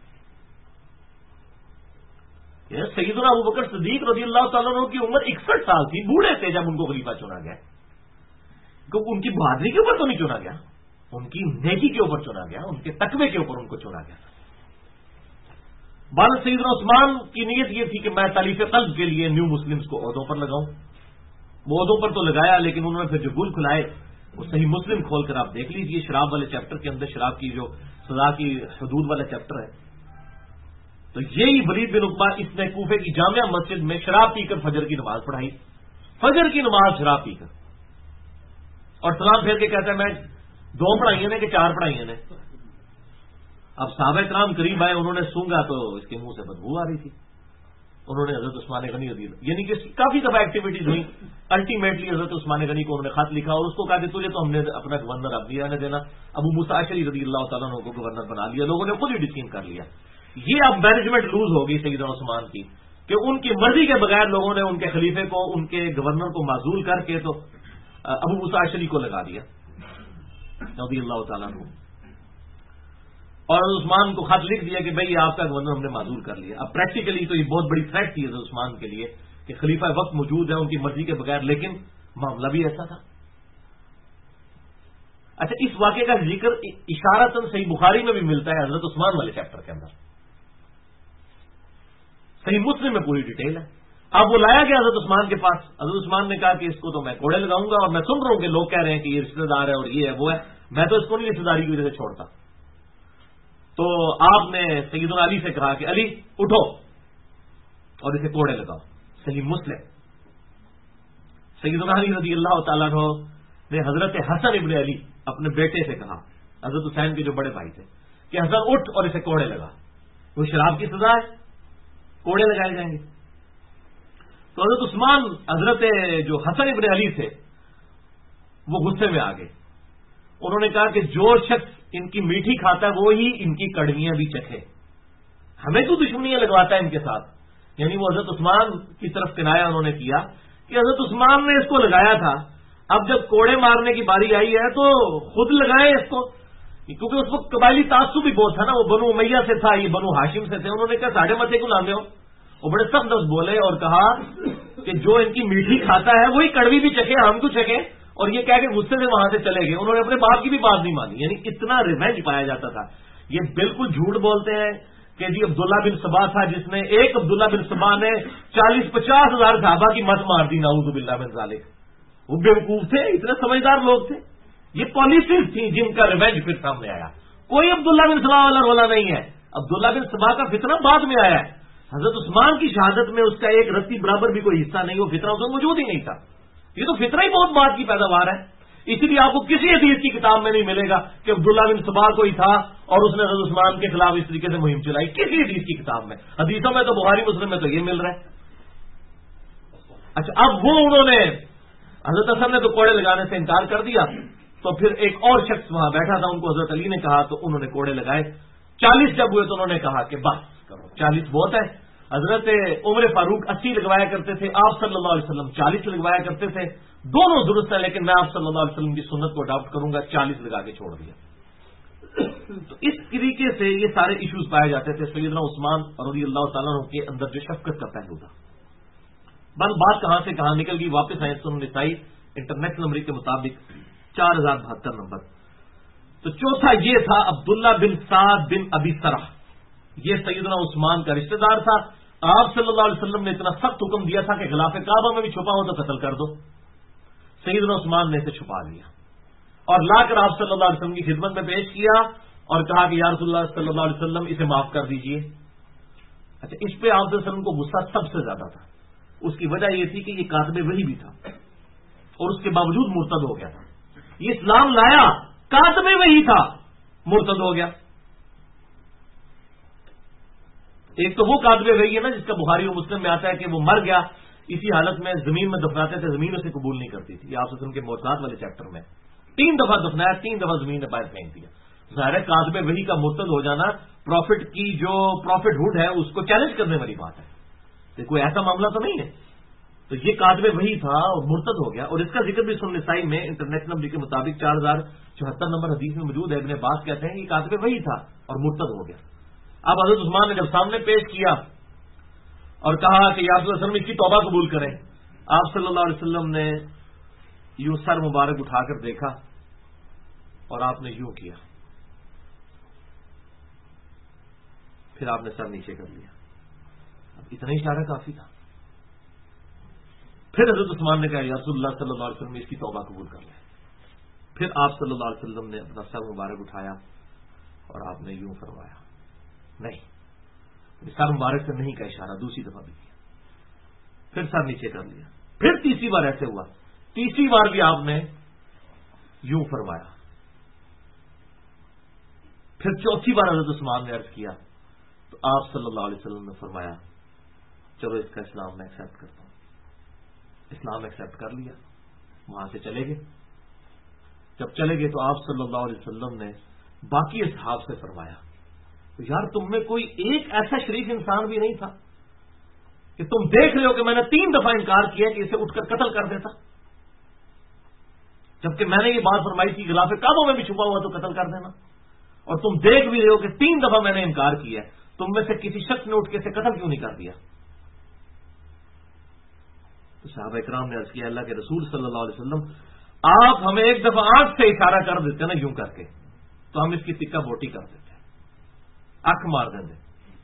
S1: سیدنا ابو بکر صدیق رضی اللہ تعالیٰ عنہ کی عمر 61 سال تھی، بوڑھے تھے جب ان کو خلیفہ چنا گیا، کیونکہ ان کی بہادری کے اوپر تو نہیں چنا گیا، ان کی نیکی کے اوپر چنا گیا، ان کے تقوی کے اوپر ان کو چنا گیا۔ بعد سیدنا عثمان کی نیت یہ تھی کہ میں تالیف قلب کے لیے نیو مسلمز کو عہدوں پر لگاؤں، وہ عہدوں پر تو لگایا، لیکن انہوں نے پھر جو گل کھلائے وہ صحیح مسلم کھول کر آپ دیکھ لیجئے، شراب والے چیپٹر کے اندر شراب کی جو سزا کی حدود والا چیپٹر ہے، تو یہی ولید بن عقبہ اس نے کوفے کی جامعہ مسجد میں شراب پی کر فجر کی نماز پڑھائی، فجر کی نماز شراب پی کر، اور سلام پھیر کے کہتا ہے میں 2 پڑھائی نے کہ 4 پڑھائی نے۔ اب صحابہ کرام قریب آئے، انہوں نے سونگا تو اس کے منہ سے بدبو آ رہی تھی، انہوں نے حضرت عثمان غنی رضی اللہ، یعنی کہ کافی دفعہ ایکٹیویٹیز ہوئی، الٹیمیٹلی حضرت عثمان غنی کو انہوں نے خط لکھا اور اس کو کہا کہ تجھے تو ہم نے اپنا گورنر اب نہیں آنے دینا، ابو موسیٰ اشعری رضی اللہ تعالیٰ عنہ کو گورنر بنا لیا، لوگوں نے خود ہی ڈسین کر لیا۔ یہ اب مینجمنٹ لوز ہو گئی سیدنا عثمان کی کہ ان کی مرضی کے بغیر لوگوں نے ان کے خلیفے کو، ان کے گورنر کو معزول کر کے تو ابو موسیٰ اشعری کو لگا دیا رضی اللہ تعالیٰ عنہ، اور عثمان کو خط لکھ دیا کہ بھئی آپ کا گورنر ہم نے معزول کر لیا۔ اب پریکٹیکلی تو یہ بہت بڑی تھریٹ تھی حضرت عثمان کے لیے کہ خلیفہ وقت موجود ہے ان کی مرضی کے بغیر، لیکن معاملہ بھی ایسا تھا۔ اچھا، اس واقعے کا ذکر اشارتاً صحیح بخاری میں بھی ملتا ہے حضرت عثمان والے چیپٹر کے اندر، صحیح مسلم میں پوری ڈیٹیل ہے۔ اب وہ لایا گیا حضرت عثمان کے پاس، حضرت عثمان نے کہا کہ اس کو تو میں کوڑے لگاؤں گا، اور میں سن رہا ہوں کہ لوگ کہہ رہے ہیں کہ یہ رشتہ دار ہے اور یہ ہے وہ ہے، میں تو اس کو نہیں رشتہ داری کی وجہ سے چھوڑتا۔ تو آپ نے سیدنا علی سے کہا کہ علی اٹھو اور اسے کوڑے لگاؤ، صحیح مسلم۔ سیدنا علی رضی اللہ تعالیٰ عنہ نے حضرت حسن ابن علی اپنے بیٹے سے کہا، حضرت حسین کے جو بڑے بھائی تھے، کہ حسن اٹھ اور اسے کوڑے لگا، وہ شراب کی سزا ہے، کوڑے لگائے جائیں گے۔ تو حضرت عثمان حضرت جو حسن ابن علی تھے وہ غصے میں آ گئے، انہوں نے کہا کہ جو شخص ان کی میٹھی کھاتا ہے وہی ان کی کڑویاں بھی چکھے، ہمیں تو دشمنیاں لگواتا ہے ان کے ساتھ۔ یعنی وہ حضرت عثمان کی طرف کنایا انہوں نے کیا کہ حضرت عثمان نے اس کو لگایا تھا، اب جب کوڑے مارنے کی باری آئی ہے تو خود لگائیں اس کو، کیونکہ اس وقت قبائلی تعصب بھی بہت تھا نا، وہ بنو امیہ سے تھا، یہ بنو ہاشم سے تھے. انہوں نے کہا ساڑھے متے کو لاندے ہو. وہ بڑے سخت لفظ بولے اور کہا کہ جو ان کی میٹھی کھاتا ہے وہی کڑوی بھی چکے، ہم کیوں چکے، اور یہ کہہ کے غصے سے وہاں سے چلے گئے. انہوں نے اپنے باپ کی بھی بات نہیں مانی. یعنی اتنا ریونج پایا جاتا تھا. یہ بالکل جھوٹ بولتے ہیں کہ جی عبداللہ بن سبا تھا جس نے، ایک عبداللہ بن سبا نے 40-50 ہزار صحابہ کی مت مار دی، نعوذ باللہ من ذالک. وہ بیوقوف تھے، اتنے سمجھدار لوگ تھے. یہ پالیسیز تھیں جن کا ریونج پھر سامنے آیا. کوئی عبداللہ بن سبا والا رولا نہیں ہے. عبداللہ بن سبا کا فتنہ بعد میں آیا ہے. حضرت عثمان کی شہادت میں اس کا ایک رتی برابر بھی کوئی حصہ نہیں، وہ فتنہ اس میں موجود ہی نہیں تھا. یہ تو فتنہ ہی بہت بعد کی پیداوار ہے. اسی لیے آپ کو کسی حدیث کی کتاب میں نہیں ملے گا کہ عبداللہ بن سبا کوئی تھا اور اس نے حضرت عثمان کے خلاف اس طریقے سے مہم چلائی. کسی حدیث کی کتاب میں، حدیثوں میں تو بخاری مسلم میں تو یہ مل رہا ہے. اچھا، اب وہ انہوں نے، حضرت حسن نے تو کوڑے لگانے سے انکار کر دیا، تو پھر ایک اور شخص وہاں بیٹھا تھا، ان کو حضرت علی نے کہا تو انہوں نے کوڑے لگائے. 40 جب ہوئے تو انہوں نے کہا کہ بس کرو، 40 بہت ہے. حضرت عمر فاروق 80 لگوایا کرتے تھے، آپ صلی اللہ علیہ وسلم 40 لگوایا کرتے تھے. دونوں درست ہیں، لیکن میں آپ صلی اللہ علیہ وسلم کی سنت کو اڈاپٹ کروں گا، 40 لگا کے چھوڑ دیا. تو اس طریقے سے یہ سارے ایشوز پائے جاتے تھے. سیدنا عثمان رضی اللہ تعالیٰ عنہ کے اندر جو شفقت کا پہلو تھا. بات کہاں سے کہاں نکل گئی، واپس آئے سنن نسائی انٹرنیشنل نمبر کے مطابق 4072 نمبر. تو چوتھا یہ تھا عبداللہ بن سعد بن ابی سرح. یہ سیدنا عثمان کا رشتہ دار تھا. آپ صلی اللہ علیہ وسلم نے اتنا سخت حکم دیا تھا کہ غلاف کعبہ میں بھی چھپا ہو تو قتل کر دو. سیدنا عثمان نے اسے چھپا لیا اور لا کر آپ صلی اللہ علیہ وسلم کی خدمت میں پیش کیا اور کہا کہ یا رسول اللہ صلی اللہ علیہ وسلم اسے معاف کر دیجئے. اچھا، اس پہ آپ صلی اللہ علیہ وسلم کو غصہ سب سے زیادہ تھا. اس کی وجہ یہ تھی کہ یہ کاتب وحی بھی تھا اور اس کے باوجود مرتد ہو گیا تھا. یہ اسلام لایا، کاتب وحی تھا، مرتد ہو گیا. ایک تو وہ کاتب وحی ہے نا جس کا بخاری اور مسلم میں آتا ہے کہ وہ مر گیا، اسی حالت میں زمین میں دفناتے تھے، زمین اسے قبول نہیں کرتی تھی. آپ وسلم کے معجزات والے چیپٹر میں 3 دفعہ دفنایا، 3 دفعہ زمین میں باہر پھینک دیا. ظاہر ہے کاتب وحی کا مرتد ہو جانا پروفٹ کی جو پروفٹ ہوڈ ہے اس کو چیلنج کرنے والی بات ہے. کوئی ایسا معاملہ تو نہیں ہے. تو یہ کاتب وحی تھا اور مرتد ہو گیا. اور اس کا ذکر بھی سنن نسائی میں انٹرنیشنل نمبر کے مطابق 4074 نمبر حدیث میں موجود ہے. ابن عباس کہتے ہیں کہ یہ کاتب وحی تھا اور مرتد ہو گیا. اب حضرت عثمان نے جب سامنے پیش کیا اور کہا کہ یا رسول اللہ اس کی توبہ قبول کریں، آپ صلی اللہ علیہ وسلم نے یوں سر مبارک اٹھا کر دیکھا اور آپ نے یوں کیا، پھر آپ نے سر نیچے کر لیا. اب اتنا اشارہ کافی تھا. پھر حضرت عثمان نے کہا یا رسول اللہ صلی اللہ علیہ وسلم اس کی توبہ قبول کر لیں. پھر آپ صلی اللہ علیہ وسلم نے اپنا سر مبارک اٹھایا اور آپ نے یوں فرمایا، نہیں، سر مبارک سے نہیں کا اشارہ دوسری دفعہ بھی کیا. پھر سر نیچے کر لیا. پھر تیسری بار ایسے ہوا، تیسری بار بھی آپ نے یوں فرمایا. پھر چوتھی بار حضرت عثمان نے عرض کیا تو آپ صلی اللہ علیہ وسلم نے فرمایا چلو اس کا اسلام میں ایکسیپٹ کرتا ہوں. اسلام ایکسیپٹ کر لیا، وہاں سے چلے گئے. جب چلے گئے تو آپ صلی اللہ علیہ وسلم نے باقی اصحاب سے فرمایا یار تم میں کوئی ایک ایسا شریف انسان بھی نہیں تھا کہ تم دیکھ رہے ہو کہ میں نے 3 دفعہ انکار کیا کہ اسے اٹھ کر قتل کر دیتا، جبکہ میں نے یہ بات فرمائی تھی غلاف کعبہ میں بھی چھپا ہوا تو قتل کر دینا، اور تم دیکھ بھی رہے ہو کہ 3 دفعہ میں نے انکار کیا ہے. تم میں سے کسی شخص نے اٹھ کے اسے قتل کیوں نہیں کر دیا؟ تو صحابہ اکرام نے عرض کیا اللہ کے رسول صلی اللہ علیہ وسلم آپ ہمیں ایک دفعہ آنکھ سے اشارہ کر دیتے نا یوں کر کے تو ہم اس کی تکہ بوٹی کر دیتے، آنکھ مار دیں گے.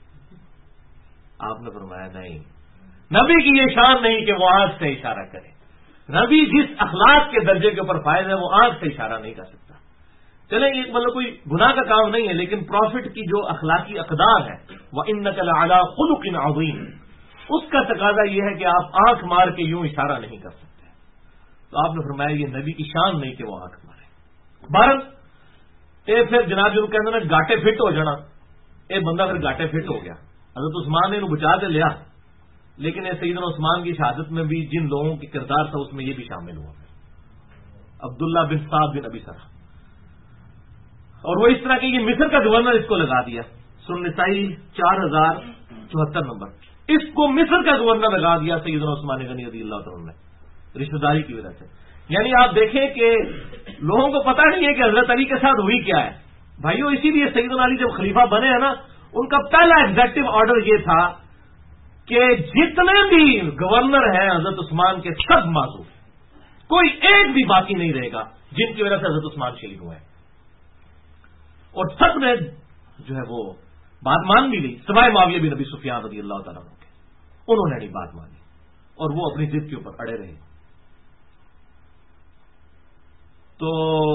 S1: آپ نے فرمایا نہیں، نبی کی یہ شان نہیں کہ وہ آنکھ سے اشارہ کرے. نبی جس اخلاق کے درجے کے اوپر فائز ہے وہ آنکھ سے اشارہ نہیں کر سکتا. چلیں یہ مطلب کوئی گناہ کا کام نہیں ہے، لیکن پروفٹ کی جو اخلاقی اقدار ہے وَإِنَّكَ لَعَلَىٰ خُلُقٍ عَظِيمٍ، اس کا تقاضا یہ ہے کہ آپ آنکھ مار کے یوں اشارہ نہیں کر سکتے. تو آپ نے فرمایا یہ نبی کی شان نہیں کہ وہ آنکھ مارے. بہرحال پھر جناب جو کہتے ہیں نا گاٹے فٹ ہو جانا، یہ بندہ پھر گاٹے فٹ ہو گیا. حضرت عثمان نے انہوں بچا کے لیا، لیکن یہ سیدنا عثمان کی شہادت میں بھی جن لوگوں کی کردار تھا اس میں یہ بھی شامل ہوا، عبداللہ بن سعد بن ابی سرح. اور وہ اس طرح کہ یہ مصر کا گورنر اس کو لگا دیا. سنن نسائی 4074 نمبر، اس کو مصر کا گورنر لگا دیا سیدنا عثمان غنی رضی اللہ عنہ نے. رشتہ داری کی وجہ سے. یعنی آپ دیکھیں کہ لوگوں کو پتہ نہیں ہے کہ حضرت علی کے ساتھ ہوئی کیا ہے بھائیو. اسی لیے سیدنا علی جب خلیفہ بنے ہیں نا، ان کا پہلا ایگزیکٹو آرڈر یہ تھا کہ جتنے بھی گورنر ہیں حضرت عثمان کے سب معصوم ہیں، کوئی ایک بھی باقی نہیں رہے گا جن کی وجہ سے حضرت عثمان شہید ہوئے. اور سب نے جو ہے وہ بات مان بھی لی، سوائے معاویہ بن ابی سفیان رضی اللہ تعالیٰ عنہ کے. انہوں نے نہیں بات مانی اور وہ اپنی ضد کے اوپر اڑے رہے. تو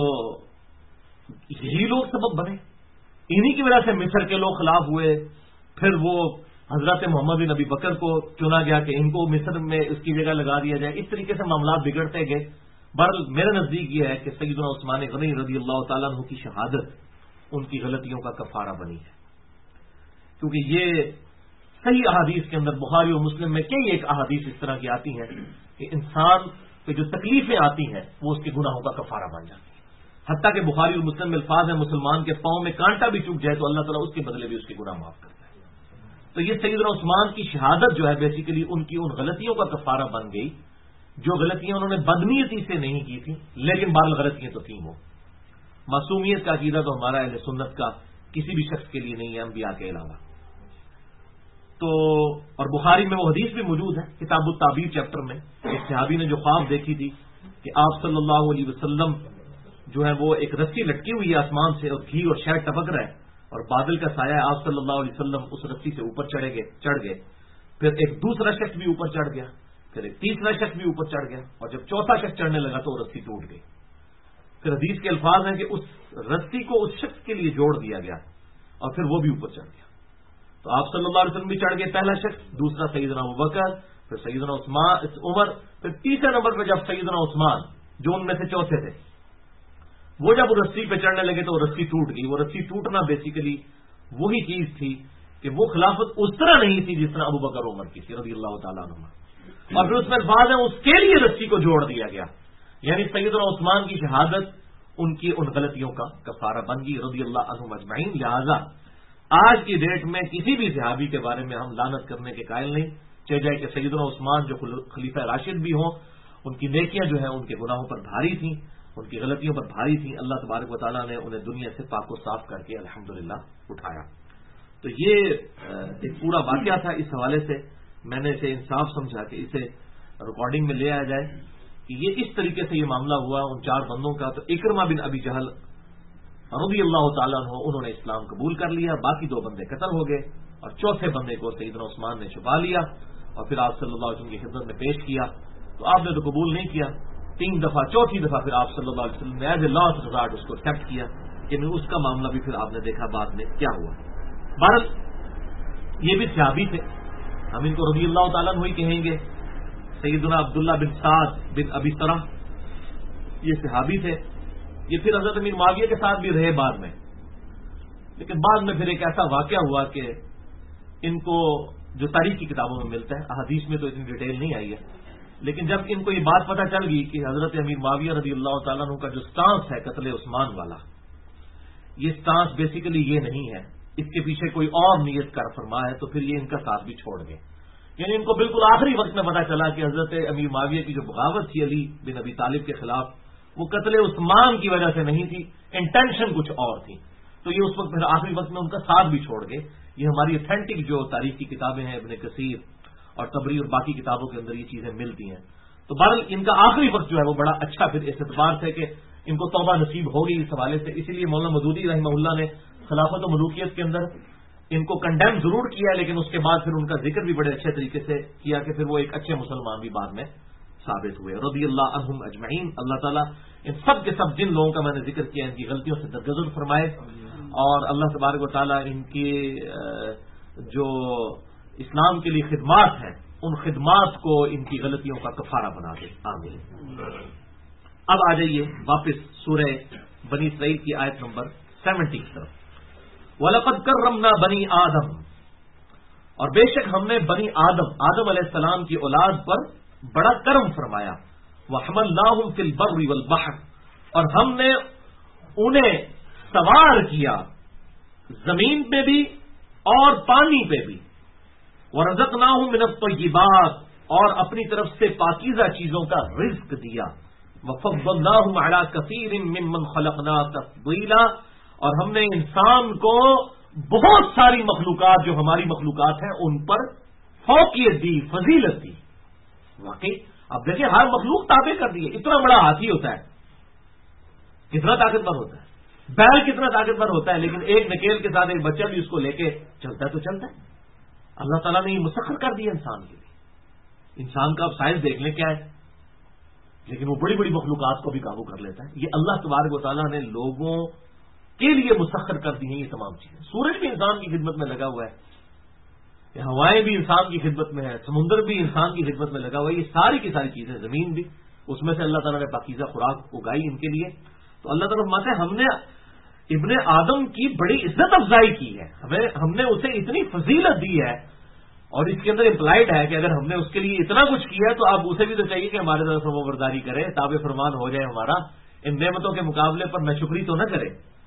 S1: یہی لوگ سبب بنے، انہی کی وجہ سے مصر کے لوگ خلاف ہوئے. پھر وہ حضرت محمد بن ابی بکر کو چنا گیا کہ ان کو مصر میں اس کی جگہ لگا دیا جائے. اس طریقے سے معاملات بگڑتے گئے. بہرحال میرے نزدیک یہ ہے کہ سیدنا عثمان غنی رضی اللہ تعالیٰ عنہ کی شہادت ان کی غلطیوں کا کفارہ بنی ہے، کیونکہ یہ صحیح احادیث کے اندر بخاری اور مسلم میں کئی ایک احادیث اس طرح کی آتی ہیں کہ انسان پہ جو تکلیفیں آتی ہیں وہ اس کے گناہوں کا کفارہ بن جاتی ہیں. حتیٰ کہ بخاری اور مسلم میں الفاظ ہیں مسلمان کے پاؤں میں کانٹا بھی چک جائے تو اللہ تعالیٰ اس کے بدلے بھی اس کے گناہ معاف کرتا ہے. تو یہ سیدنا عثمان کی شہادت جو ہے بیسیکلی ان کی ان غلطیوں کا کفارہ بن گئی جو غلطیاں انہوں نے بدنیتی سے نہیں کی تھیں، لیکن بہرحال غلطیاں تو تھیں. وہ معصومیت کا عقیدہ تو ہمارا اہل سنت کا کسی بھی شخص کے لیے نہیں ہے انبیاء کے علاوہ. تو اور بخاری میں وہ حدیث بھی موجود ہے کتاب التعبیر چیپٹر میں. ایک صحابی نے جو خواب دیکھی تھی کہ آپ صلی اللہ علیہ وسلم جو ہے وہ ایک رسی لٹکی ہوئی ہے آسمان سے اور گھی اور شہد ٹپک رہا ہے اور بادل کا سایہ ہے. آپ صلی اللہ علیہ وسلم اس رسی سے اوپر چڑھ گئے. پھر ایک دوسرا شخص بھی اوپر چڑھ گیا، پھر ایک تیسرا شخص بھی اوپر چڑھ گیا اور جب چوتھا شخص چڑھنے لگا تو وہ رسی ٹوٹ گئی. پھر حدیث کے الفاظ ہیں کہ اس رسی کو اس شخص کے لیے جوڑ دیا گیا اور پھر وہ بھی اوپر چڑھ گیا. تو آپ صلی اللہ علیہ وسلم بھی چڑھ گئے، پہلا شخص، دوسرا سیدنا ابوبکر، پھر سیدنا عمر، پھر تیسرے نمبر پہ جب سیدنا عثمان جو ان میں سے چوتھے تھے وہ جب رسی پہ چڑھنے لگے تو وہ رسی ٹوٹ گئی. وہ رسی ٹوٹنا بیسیکلی وہی چیز تھی کہ وہ خلافت اس طرح نہیں تھی جس طرح ابوبکر عمر کی تھی رضی اللہ تعالیٰ عنہ. اور پھر اس میں الفاظ ہیں اس کے لیے رسی کو جوڑ دیا گیا. یعنی سیدنا عثمان کی شہادت ان کی ان غلطیوں کا کفارہ بن گئی رضی اللہ عنہم اجمعین. لہذا آج کی ڈیٹ میں کسی بھی صحابی کے بارے میں ہم لعنت کرنے کے قائل نہیں، چاہے جائے کہ سیدنا عثمان جو خلیفہ راشد بھی ہوں، ان کی نیکیاں جو ہیں ان کے گناہوں پر بھاری تھیں، ان کی غلطیوں پر بھاری تھیں. اللہ تبارک و تعالیٰ نے انہیں دنیا سے پاک و صاف کر کے الحمدللہ اٹھایا. تو یہ ایک پورا واقعہ تھا. اس حوالے سے میں نے اسے انصاف سمجھا کہ اسے ریکارڈنگ میں لے آیا جائے کہ یہ اس طریقے سے یہ معاملہ ہوا ان چار بندوں کا. تو اکرمہ بن ابی جہل رضی اللہ تعالیٰ عنہ انہوں نے اسلام قبول کر لیا، باقی دو بندے قتل ہو گئے اور چوتھے بندے کو سیدنا عثمان نے چھپا لیا اور پھر آپ صلی اللہ علیہ وسلم کی خدمت میں پیش کیا. تو آپ نے تو قبول نہیں کیا، 3 دفعہ، چوتھی دفعہ پھر آپ صلی اللہ علیہ وسلم نے ایز اے لاسٹ ریزارٹ اس کو ایکسیپٹ کیا کہ اس کا معاملہ بھی پھر آپ نے دیکھا بعد میں کیا ہوا. بہرحال یہ بھی صحابی تھے، ہم ان کو رضی اللہ تعالیٰ عنہ ہی کہیں گے. سیدنا عبداللہ بن سعد بن ابی طرح یہ صحابی تھے. یہ پھر حضرت امیر معاویہ کے ساتھ بھی رہے بعد میں، لیکن بعد میں پھر ایک ایسا واقعہ ہوا کہ ان کو جو تاریخ کی کتابوں میں ملتا ہے، احادیث میں تو اتنی ڈیٹیل نہیں آئی ہے، لیکن جب ان کو یہ بات پتہ چل گئی کہ حضرت امیر معاویہ رضی اللہ تعالیٰ عنہ کا جو سٹانس ہے قتل عثمان والا، یہ سٹانس بیسیکلی یہ نہیں ہے، اس کے پیچھے کوئی اور نیت کر فرما ہے، تو پھر یہ ان کا ساتھ بھی چھوڑ گئے. یعنی ان کو بالکل آخری وقت میں پتہ چلا کہ حضرت امیر معاویہ کی جو بغاوت تھی علی بن ابی طالب کے خلاف وہ قتل عثمان کی وجہ سے نہیں تھی، انٹینشن کچھ اور تھی. تو یہ اس وقت پھر آخری وقت میں ان کا ساتھ بھی چھوڑ گئے. یہ ہماری اتھینٹک جو تاریخ کی کتابیں ہیں ابن کثیر اور طبری اور باقی کتابوں کے اندر یہ چیزیں ملتی ہیں. تو بہرحال ان کا آخری وقت جو ہے وہ بڑا اچھا پھر اس اعتبار سے کہ ان کو توبہ نصیب ہو گئی اس حوالے سے. اسی لیے مولانا مودودی رحمہ اللہ نے خلافت و ملوکیت کے اندر ان کو کنڈیم ضرور کیا، لیکن اس کے بعد پھر ان کا ذکر بھی بڑے اچھے طریقے سے کیا کہ پھر وہ ایک اچھے مسلمان بھی بعد میں ثابت ہوئے رضی اللہ عنہم اجمعین. اللہ تعالیٰ ان سب کے سب جن لوگوں کا میں نے ذکر کیا ان کی غلطیوں سے درگزر فرمائے اور اللہ تبارک و تعالیٰ ان کی جو اسلام کے لیے خدمات ہیں ان خدمات کو ان کی غلطیوں کا کفارہ بنا دے. آمین. اب آ جائیے واپس سورہ بنی اسرائیل کی آیت نمبر 70 کی طرف. وَلَقَدْ كَرَّمْنَا بَنِي آدم، اور بے شک ہم نے بنی آدم علیہ السلام کی اولاد پر بڑا کرم فرمایا. وَحَمَلْنَاهُمْ فِي الْبَرِّ وَالْبَحْرِ، اور ہم نے انہیں سوار کیا زمین پہ بھی اور پانی پہ بھی. وَرَزَقْنَاهُمْ مِنَ الطَّيِّبَاتِ، اور اپنی طرف سے پاکیزہ چیزوں کا رزق دیا. وَفَضَّلْنَاهُمْ عَلَىٰ كَثِيرٍ مِّمَّنْ خَلَقْنَا تَفْضِيلًا، اور ہم نے انسان کو بہت ساری مخلوقات جو ہماری مخلوقات ہیں ان پر فوقیت دی، فضیلت دی. واقعی اب دیکھیں ہر مخلوق تابع کر دی ہے. اتنا بڑا ہاتھی ہوتا ہے، کتنا طاقتور ہوتا ہے، بیل کتنا طاقتور ہوتا ہے، لیکن ایک نکیل کے ساتھ ایک بچہ بھی اس کو لے کے چلتا ہے تو چلتا ہے. اللہ تعالیٰ نے یہ مسخر کر دیا انسان کے لیے. انسان کا اب سائز دیکھ لیں کیا ہے، لیکن وہ بڑی بڑی مخلوقات کو بھی قابو کر لیتا ہے. یہ اللہ تبارک و تعالیٰ نے لوگوں کے لیے مسخر کر دی ہیں یہ تمام چیزیں. سورج بھی انسان کی خدمت میں لگا ہوا ہے، یہ ہوائیں بھی انسان کی خدمت میں ہے، سمندر بھی انسان کی خدمت میں لگا ہوا ہے. یہ ساری کی ساری چیزیں، زمین بھی، اس میں سے اللہ تعالیٰ نے پاکیزہ خوراک اگائی ان کے لیے. تو اللہ تعالیٰ فرماتے ہیں ہم نے ابن آدم کی بڑی عزت افزائی کی ہے، ہم نے اسے اتنی فضیلت دی ہے. اور اس کے اندر امپلائڈ ہے کہ اگر ہم نے اس کے لیے اتنا کچھ کیا ہے تو اب اسے بھی تو چاہیے کہ ہمارے طرف فرما برداری کرے، تابع فرمان ہو جائے ہمارا، ان نعمتوں کے مقابلے پر ناشکری تو نہ کرے.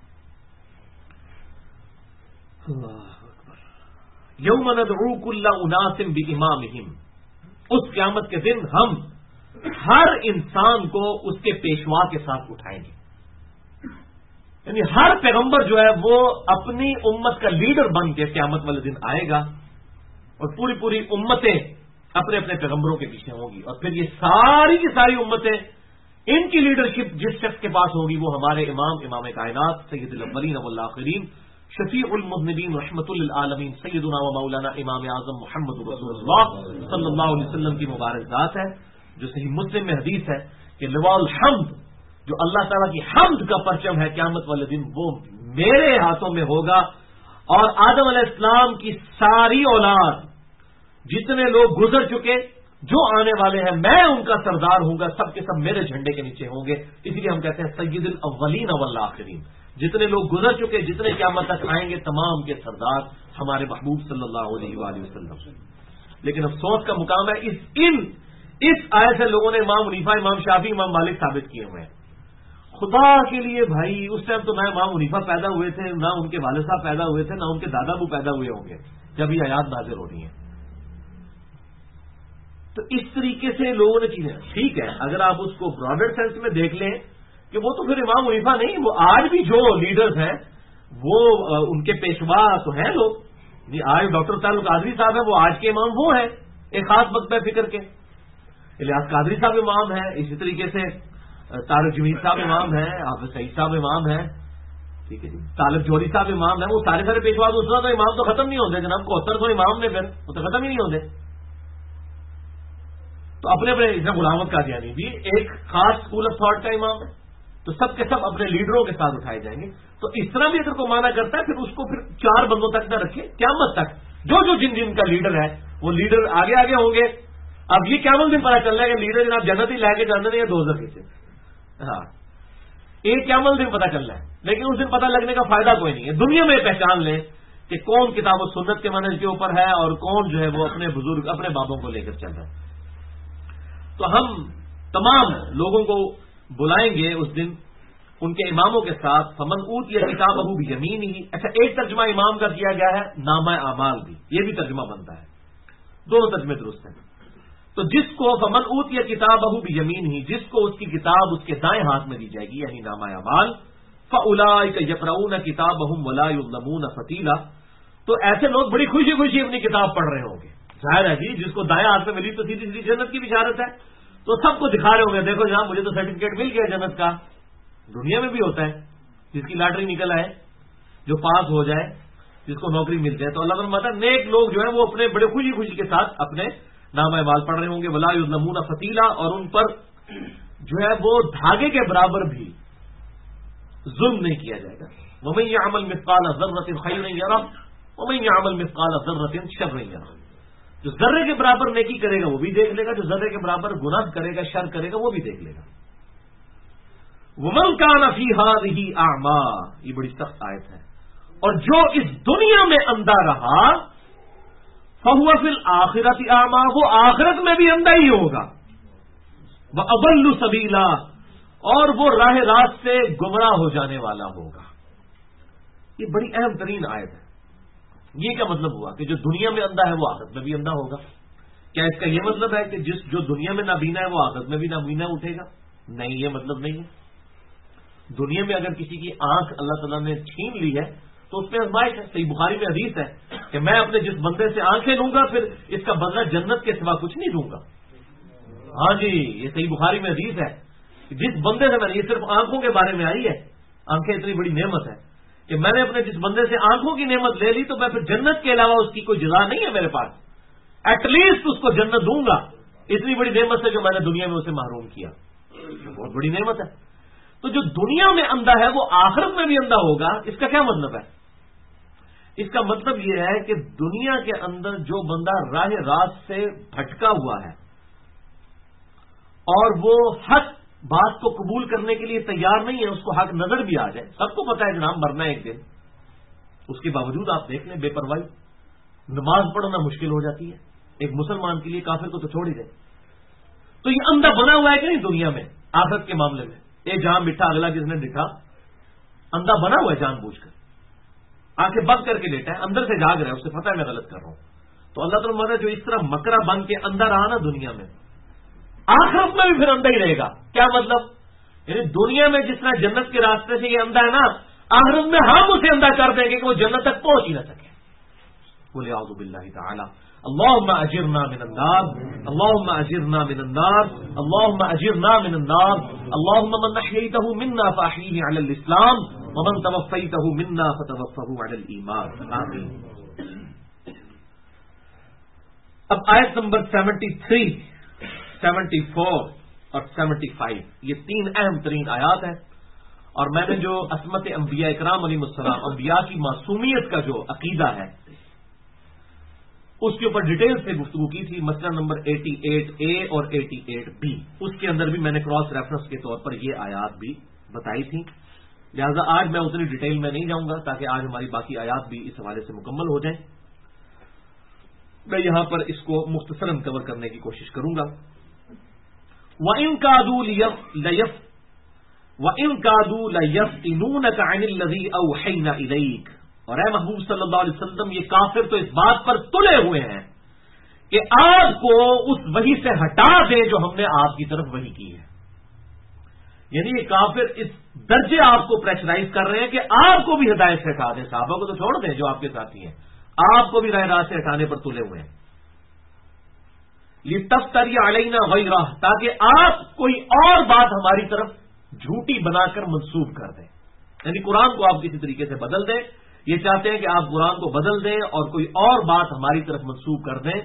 S1: یوم ندعو کل اناس بامامہم، اس قیامت کے دن ہم ہر انسان کو اس کے پیشوا کے ساتھ اٹھائیں گے. یعنی ہر پیغمبر جو ہے وہ اپنی امت کا لیڈر بن کے قیامت والے دن آئے گا اور پوری پوری امتیں اپنے اپنے پیغمبروں کے پیچھے ہوں گی. اور پھر یہ ساری کی ساری امتیں، ان کی لیڈرشپ جس شخص کے پاس ہوگی وہ ہمارے امام کائنات سید الاولین والآخرین شفیع المذنبین رحمۃ للعالمین سیدنا و مولانا امام اعظم محمد رسول اللہ صلی اللہ علیہ وسلم کی مبارک ذات ہے، جو صحیح مسلم میں حدیث ہے کہ لواء الحمد، جو اللہ تعالیٰ کی حمد کا پرچم ہے قیامت والے دن، وہ میرے ہاتھوں میں ہوگا. اور آدم علیہ السلام کی ساری اولاد، جتنے لوگ گزر چکے، جو آنے والے ہیں، میں ان کا سردار ہوں گا، سب کے سب میرے جھنڈے کے نیچے ہوں گے. اسی لیے ہم کہتے ہیں سید الاولین والآخرین، جتنے لوگ گزر چکے، جتنے قیامت تک آئیں گے، تمام کے سردار ہمارے محبوب صلی اللہ علیہ وآلہ وسلم. لیکن افسوس کا مقام ہے اس آیت سے لوگوں نے امام حنیفہ، امام شافعی، امام مالک ثابت کیے ہوئے ہیں. خدا کے لیے بھائی، اس ٹائم تو نہ امام حنیفہ پیدا ہوئے تھے، نہ ان کے والد صاحب پیدا ہوئے تھے، نہ ان کے دادا ابو پیدا ہوئے ہوں گے جب یہ آیات نازل ہو رہی ہیں. تو اس طریقے سے لوگوں نے چیزیں، ٹھیک ہے اگر آپ اس کو براڈر سینس میں دیکھ لیں کہ وہ تو پھر امام حنیفہ نہیں، وہ آج بھی جو لیڈرز ہیں وہ ان کے پیشوا تو ہیں لوگ. آج ڈاکٹر طارق قادری صاحب ہیں، وہ آج کے امام وہ ہیں ایک خاص مکتبہ فکر کے. الیاس قادری صاحب امام ہیں، اسی طریقے سے طارق جمیل صاحب امام ہیں، حافظ سعید صاحب امام ہیں، ٹھیک ہے جی، طالب جوہری صاحب امام ہیں. وہ سارے پیشوا دوسرا تو امام تو ختم نہیں ہوتے جناب، 71 امام نے پھر وہ تو ختم ہی نہیں ہوتے. تو اپنے اپنے غلام احمد قادیانی بھی ایک خاص اسکول آف تھاٹ کا امام ہے. تو سب کے سب اپنے لیڈروں کے ساتھ اٹھائے جائیں گے. تو اس طرح بھی اگر کوئی مانا کرتا ہے پھر اس کو پھر 4 بندوں تک نہ رکھے، قیامت تک جو جن کا لیڈر ہے وہ لیڈر آگے آگے ہوں گے. اب یہ قیامت دن پتا چل رہا ہے کہ لیڈر جناب جنت ہی لے کے جانے یا دوزخ سے، ہاں ایک قیامت دن پتا چل رہا ہے. لیکن اس دن پتا لگنے کا فائدہ کوئی نہیں ہے. دنیا میں پہچان لیں کہ کون کتاب و سنت کے منہج کے اوپر ہے اور کون جو ہے وہ اپنے بزرگ اپنے بابوں کو لے کر چل رہا ہے. تو ہم تمام لوگوں کو بلائیں گے اس دن ان کے اماموں کے ساتھ. فمن اوتی کتابہ بیمینہ، اچھا ایک ترجمہ امام کا کیا گیا ہے نامہ اعمال بھی، یہ بھی ترجمہ بنتا ہے، دونوں ترجمے درست ہیں. تو جس کو فمن اوتی کتابہ بیمینہ، جس کو اس کی کتاب اس کے دائیں ہاتھ میں دی جائے گی یعنی نامہ اعمال، فاولئک یقرؤون کتابہم ولا یظلمون فتیلا، تو ایسے لوگ بڑی خوشی خوشی اپنی کتاب پڑھ رہے ہوں گے. ظاہر ہے جی، جس کو دائیں ہاتھ میں ملی تو سیدھی سیدھی جنت کی بشارت ہے. تو سب کو دکھا رہے ہوں گے دیکھو جناب مجھے تو سرٹیفکیٹ مل گیا جنت کا. دنیا میں بھی ہوتا ہے، جس کی لاٹری نکل آئے، جو پاس ہو جائے، جس کو نوکری مل جائے، تو اللہ تعالیٰ فرماتا ہے نیک لوگ جو ہیں وہ اپنے بڑے خوشی خوشی کے ساتھ اپنے نامہ اعمال پڑھ رہے ہوں گے. ولا یظلمون فتیلا، اور ان پر جو ہے وہ دھاگے کے برابر بھی ظلم نہیں کیا جائے گا. ومن یعمل مثقال ذرۃ خیرا یرہ ومن یعمل مثقال ذرۃ شرا یرہ، جو ذرے کے برابر نیکی کرے گا وہ بھی دیکھ لے گا، جو ذرے کے برابر گناہ کرے گا، شر کرے گا، وہ بھی دیکھ لے گا. ومن کان فی ہذہ اعمی، یہ بڑی سخت آیت ہے. اور جو اس دنیا میں اندھا رہا فہو فی الآخرۃ اعمی، وہ آخرت میں بھی اندھا ہی ہوگا. واضل سبیلا، اور وہ راہ راست سے گمراہ ہو جانے والا ہوگا. یہ بڑی اہم ترین آیت ہے. یہ کیا مطلب ہوا کہ جو دنیا میں اندھا ہے وہ آخرت میں بھی اندھا ہوگا. کیا اس کا یہ مطلب ہے کہ جو دنیا میں نابینا ہے وہ آخرت میں بھی نابینا اٹھے گا؟ نہیں، یہ مطلب نہیں ہے۔ دنیا میں اگر کسی کی آنکھ اللہ تعالیٰ نے چھین لی ہے تو اس میں آزمائش ہے۔ صحیح بخاری میں حدیث ہے کہ میں اپنے جس بندے سے آنکھیں لوں گا پھر اس کا بدلہ جنت کے سوا کچھ نہیں دوں گا۔ ہاں جی، یہ صحیح بخاری میں حدیث ہے کہ جس بندے سے میں نے، یہ صرف آنکھوں کے بارے میں آئی ہے، آنکھیں اتنی بڑی نعمت ہے کہ میں نے اپنے جس بندے سے آنکھوں کی نعمت لے لی تو میں پھر جنت کے علاوہ اس کی کوئی جزا نہیں ہے میرے پاس، ایٹ لیسٹ اس کو جنت دوں گا، اتنی بڑی نعمت ہے جو میں نے دنیا میں اسے محروم کیا۔ بہت بڑی نعمت ہے۔ تو جو دنیا میں اندھا ہے وہ آخرت میں بھی اندھا ہوگا، اس کا کیا مطلب ہے؟ اس کا مطلب یہ ہے کہ دنیا کے اندر جو بندہ راہ راست سے بھٹکا ہوا ہے اور وہ حق بات کو قبول کرنے کے لیے تیار نہیں ہے، اس کو حق نظر بھی آ جائے، سب کو پتا ہے جناب مرنا ہے ایک دن، اس کے باوجود آپ دیکھ لیں بے پرواہی، نماز پڑھنا مشکل ہو جاتی ہے ایک مسلمان کے لیے، کافر کو تو چھوڑ ہی دے۔ تو یہ اندھا بنا ہوا ہے کہ نہیں دنیا میں آخرت کے معاملے میں؟ ایک جہاں مٹھا اگلا جس نے ڈٹھا، اندھا بنا ہوا ہے جان بوجھ کر، آنکھیں بند کر کے لیٹا ہے، اندر سے جاگ رہا ہے، اسے پتہ ہے میں غلط کر رہا ہوں۔ تو اللہ تعالیٰ مانا جو اس طرح مکرا بن کے اندھا رہا نا دنیا میں، آخرت میں بھی پھر اندھا ہی رہے گا۔ کیا مطلب؟ یعنی دنیا میں جس طرح جنت کے راستے سے یہ اندھا ہے نا، آخرت میں ہم اسے اندھا کر دیں گے کہ وہ جنت تک پہنچ ہی نہ سکے۔ بولے اعوذ باللہ تعالی، اللہم اجرنا من النار، اللہم اجرنا من النار، اللہم اجرنا من النار، اللہم من احییتہ منا فاحیہ علی الاسلام ومن توفیتہ منا فتوفہ علی الایمان، آمین۔ اب آیت نمبر 73، 74 اور 75، یہ تین اہم ترین آیات ہیں، اور میں نے جو عصمت انبیاء اکرام علیہم السلام، انبیاء کی معصومیت کا جو عقیدہ ہے اس کے اوپر ڈیٹیل سے گفتگو کی تھی، مسئلہ نمبر 88A اور 88B، اس کے اندر بھی میں نے کراس ریفرنس کے طور پر یہ آیات بھی بتائی تھی، لہذا آج میں اتنی ڈیٹیل میں نہیں جاؤں گا تاکہ آج ہماری باقی آیات بھی اس حوالے سے مکمل ہو جائیں۔ میں یہاں پر اس کو مختصراً کور کرنے کی کوشش کروں گا۔ وَإِن كَادُوا لَيَفْتِنُونَكَ عَنِ الَّذِي أَوْحَيْنَا إِلَيْكَ، اور اے محبوب صلی اللہ علیہ وسلم یہ کافر تو اس بات پر تلے ہوئے ہیں کہ آپ کو اس وحی سے ہٹا دیں جو ہم نے آپ کی طرف وحی کی ہے، یعنی یہ کافر اس درجے آپ کو پریشرائز کر رہے ہیں کہ آپ کو بھی ہدایت سے ہٹا دیں، صحابہ کو تو چھوڑ دیں جو آپ کے ساتھی ہیں، آپ کو بھی راہ راست سے ہٹانے پر تلے ہوئے ہیں۔ لِتَفْتَرِيَ عَلَيْنَا غَيْرَهُ، تاکہ آپ کوئی اور بات ہماری طرف جھوٹی بنا کر منسوب کر دیں، یعنی قرآن کو آپ کسی طریقے سے بدل دیں، یہ چاہتے ہیں کہ آپ قرآن کو بدل دیں اور کوئی اور بات ہماری طرف منسوب کر دیں۔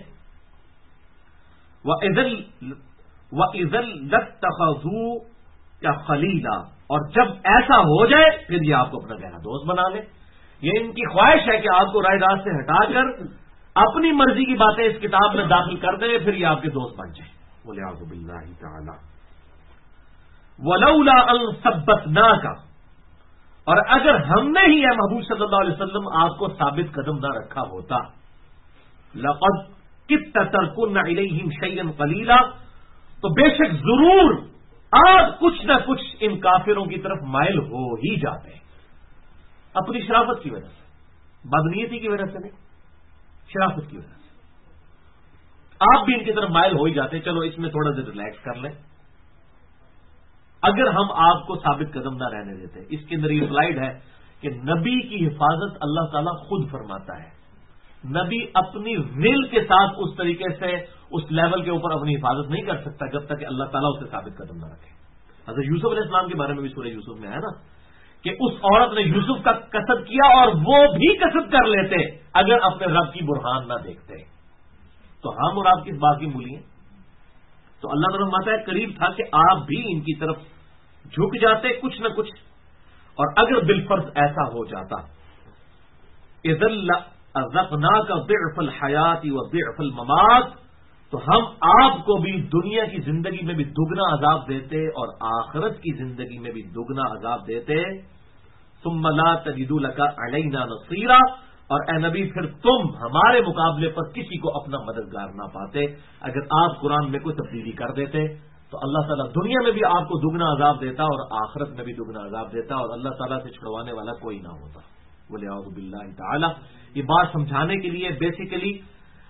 S1: وَإِذًا لَاتَّخَذُوكَ خَلِيلًا، اور جب ایسا ہو جائے پھر یہ آپ کو اپنا گہرا دوست بنا لیں، یہ ان کی خواہش ہے کہ آپ کو راہ راست سے ہٹا کر اپنی مرضی کی باتیں اس کتاب میں داخل کر دیں، پھر یہ آپ کے دوست بن جائیں۔ بولے اعوذ باللہ تعالی۔ وَلَوْلَا أَن ثَبَّتْنَاكَ، اور اگر ہم نے ہی اے محبوب صلی اللہ علیہ وسلم آپ کو ثابت قدم نہ رکھا ہوتا، لَقَدْ كِدتَّ تَرْكُنَّ إِلَيْهِمْ شَيْئًا قَلِيلًا، تو بے شک ضرور آپ کچھ نہ کچھ ان کافروں کی طرف مائل ہو ہی جاتے ہیں، اپنی شرافت کی وجہ سے، بدنیتی کی وجہ سے نہیں، شرافت کی وجہ سے آپ بھی ان کی طرف مائل ہو ہی جاتے ہیں۔ چلو اس میں تھوڑا سا ریلیکس کر لیں، اگر ہم آپ کو ثابت قدم نہ رہنے دیتے۔ اس کے اندر یہ امپلائڈ ہے کہ نبی کی حفاظت اللہ تعالیٰ خود فرماتا ہے، نبی اپنی ول کے ساتھ اس طریقے سے اس لیول کے اوپر اپنی حفاظت نہیں کر سکتا جب تک کہ اللہ تعالیٰ اسے ثابت قدم نہ رکھے۔ حضرت یوسف علیہ السلام کے بارے میں بھی سورہ یوسف میں ہے نا کہ اس عورت نے یوسف کا قصد کیا اور وہ بھی قصد کر لیتے اگر اپنے رب کی برہان نہ دیکھتے، تو ہم اور آپ کس بات کی مولی ہیں؟ تو اللہ تعالیٰ فرماتا ہے قریب تھا کہ آپ بھی ان کی طرف جھک جاتے کچھ نہ کچھ، اور اگر بالفرض ایسا ہو جاتا اذا لأذقناک ضعف الحیات وضعف الممات، تو ہم آپ کو بھی دنیا کی زندگی میں بھی دگنا عذاب دیتے اور آخرت کی زندگی میں بھی دگنا عذاب دیتے۔ ثم لا تجد لك علینا نصیرا، اور اے نبی پھر تم ہمارے مقابلے پر کسی کو اپنا مددگار نہ پاتے اگر آپ قرآن میں کوئی تبدیلی کر دیتے۔ تو اللہ تعالیٰ دنیا میں بھی آپ کو دگنا عذاب دیتا اور آخرت میں بھی دگنا عذاب دیتا، اور اللہ تعالیٰ سے چھڑوانے والا کوئی نہ ہوتا۔ بولے اعوذ باللہ تعالی۔ یہ بات سمجھانے کے لیے بیسیکلی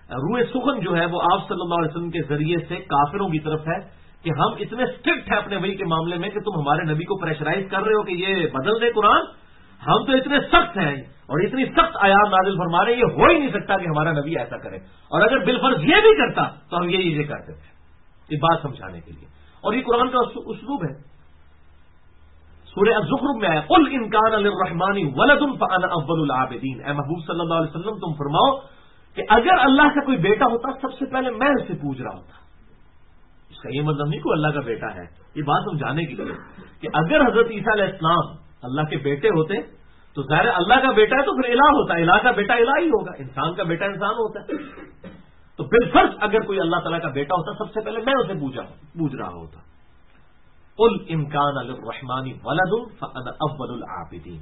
S1: روح سخن جو ہے وہ آپ صلی اللہ علیہ وسلم کے ذریعے سے کافروں کی طرف ہے کہ ہم اتنے اسٹرکٹ ہیں اپنے وحی کے معاملے میں کہ تم ہمارے نبی کو پریشرائز کر رہے ہو کہ یہ بدل دے قرآن. ہم تو اتنے سخت ہیں اور اتنی سخت آیات نازل فرما رہے ہیں، یہ ہو ہی نہیں سکتا کہ ہمارا نبی ایسا کرے، اور اگر بالفرض یہ بھی کرتا تو ہم یہ چیزیں کرتے تھے. یہ بات سمجھانے کے لیے، اور یہ قرآن کا اسلوب ہے. سورہ الزخرف میں آیا قل ان کان للرحمن ولد فانا اول العابدین. اے محبوب صلی اللہ علیہ وسلم تم فرماؤ کہ اگر اللہ کا کوئی بیٹا ہوتا سب سے پہلے میں اس سے پوچھ رہا ہوتا. اس کا یہ مطلب نہیں کوئی اللہ کا بیٹا ہے، یہ بات سمجھانے کے لیے کہ اگر حضرت عیسیٰ علیہ السلام اللہ کے بیٹے ہوتے تو ظاہر اللہ کا بیٹا ہے تو پھر الہ ہوتا، الہ کا بیٹا الہ ہی ہوگا، انسان کا بیٹا انسان ہوتا ہے. تو بالفرض اگر کوئی اللہ تعالیٰ کا بیٹا ہوتا سب سے پہلے میں اسے پوچھ رہا ہوتا. قل ان کان للرحمن ولد فانا اول العابدین.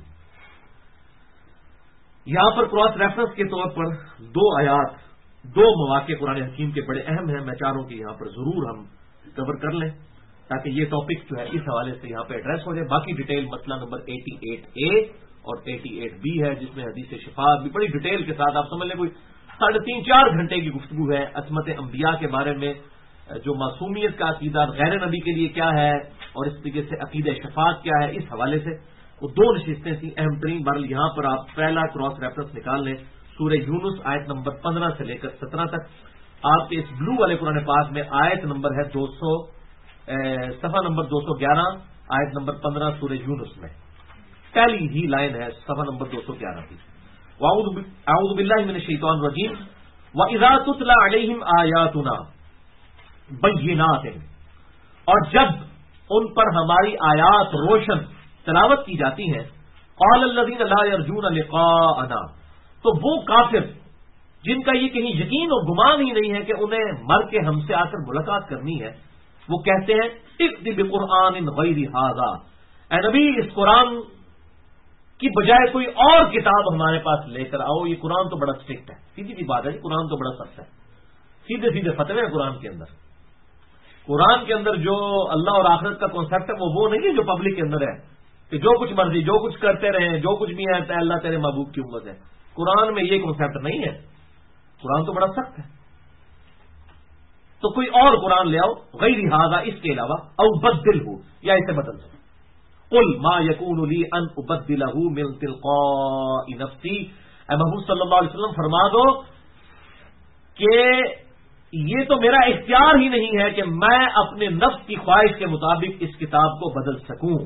S1: یہاں پر کراس ریفرنس کے طور پر دو آیات، دو مواقع قرآن حکیم کے بڑے اہم ہیں. میں چاہ رہا ہوں کہ یہاں پر ضرور ہم کور کر لیں تاکہ یہ ٹاپک جو ہے اس حوالے سے یہاں پہ ایڈریس ہو جائے. باقی ڈیٹیل مسئلہ نمبر 88A اور 88B ہے جس میں حدیث شفاعت بھی بڑی ڈیٹیل کے ساتھ، آپ سمجھ لیں کوئی 3.5-4 گھنٹے کی گفتگو ہے عصمت انبیاء کے بارے میں، جو معصومیت کا عقیدہ غیر نبی کے لیے کیا ہے اور اس طریقے سے عقیدہ شفاعت کیا ہے. اس حوالے سے وہ دو نشستیں تھیں اہم ترین. بہرحال یہاں پر آپ پہلا کراس ریفرنس نکال لیں سورہ یونس آیت نمبر 15 سے لے کر 17 تک. آپ کے اس بلو والے قرآن پاک میں آیت نمبر ہے صفحہ نمبر 211 آیت نمبر 15 سورہ یونس میں پہلی ہی لائن ہے صفحہ نمبر 211 کی. اعوذ باللہ من الشیطان الرجیم وَإِذَا تُتْلَى عَلَيْهِمْ آيَاتُنَا بَيِّنَاتٍ. اور جب ان پر ہماری آیات روشن تلاوت کی جاتی ہیں قَالَ الَّذِينَ لَا يَرْجُونَ لِقَاءَنَا، تو وہ کافر جن کا یہ کہیں یقین اور گمان ہی نہیں ہے کہ انہیں مر کے ہم سے آ کر ملاقات کرنی ہے، وہ کہتے ہیں اِئْتِ بِقُرْآنٍ غَيْرِ هَذَا، اے نبی اس قرآن کی بجائے کوئی اور کتاب ہمارے پاس لے کر آؤ. یہ قرآن تو بڑا اسٹرکٹ ہے، سیدھی سی بات ہے، قرآن تو بڑا سخت ہے، سیدھے سیدھے فتوے ہیں قرآن کے اندر. قرآن کے اندر جو اللہ اور آخرت کا کانسیپٹ ہے وہ نہیں ہے جو پبلک کے اندر ہے کہ جو کچھ مرضی جو کچھ کرتے رہیں، جو کچھ بھی ہے اللہ تیرے محبوب کی امت ہے. قرآن میں یہ کانسیپٹ نہیں ہے، قرآن تو بڑا سخت ہے. تو کوئی اور قرآن لے آؤ غیر ھذا، اس کے علاوہ، او بدل ہو یا اسے بدل دو. قل ما یکون لی ان ابدلہ من تلقاء نفسی. اے محبوب صلی اللہ علیہ وسلم فرما دو کہ یہ تو میرا اختیار ہی نہیں ہے کہ میں اپنے نفس کی خواہش کے مطابق اس کتاب کو بدل سکوں.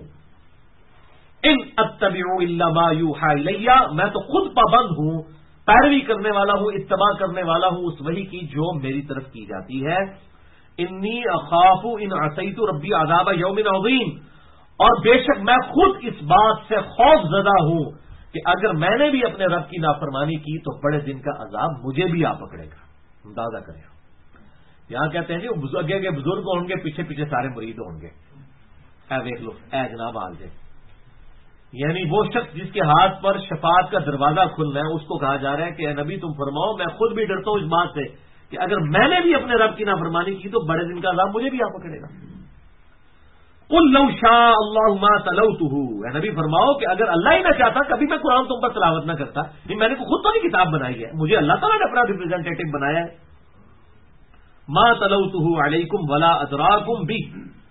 S1: ان اتبع الا ما یوحى الی، میں تو خود پابند ہوں، پیروی کرنے والا ہوں، اتباع کرنے والا ہوں اس وحی کی جو میری طرف کی جاتی ہے. انی اخاف ان عصیت ربی عذاب یوم عظیم، اور بے شک میں خود اس بات سے خوف زدہ ہوں کہ اگر میں نے بھی اپنے رب کی نافرمانی کی تو بڑے دن کا عذاب مجھے بھی آ پکڑے گا. اندازہ کریں. یہاں کہتے ہیں جی اگے بزرگ ہوں گے، پیچھے پیچھے سارے مرید ہوں گے. اے دیکھ لو، اے جناب آل جائے، یعنی وہ شخص جس کے ہاتھ پر شفاعت کا دروازہ کھلنا ہے اس کو کہا جا رہا ہے کہ اے نبی تم فرماؤ میں خود بھی ڈرتا ہوں اس بات سے کہ اگر میں نے بھی اپنے رب کی نافرمانی کی تو بڑے دن کا عذاب مجھے بھی آ پکڑے گا. قل لو شاء اللہ ما تلوتہ، اے نبی فرماؤ کہ اگر اللہ ہی نہ چاہتا کبھی میں قرآن تم پر تلاوت نہ کرتا. نہیں، میں نے خود تو نہیں کتاب بنائی ہے، مجھے اللہ تعالیٰ نے اپنا ریپرزینٹیٹو بنایا ہے. ما تلوتہ علیکم ولا ادراکم بہ،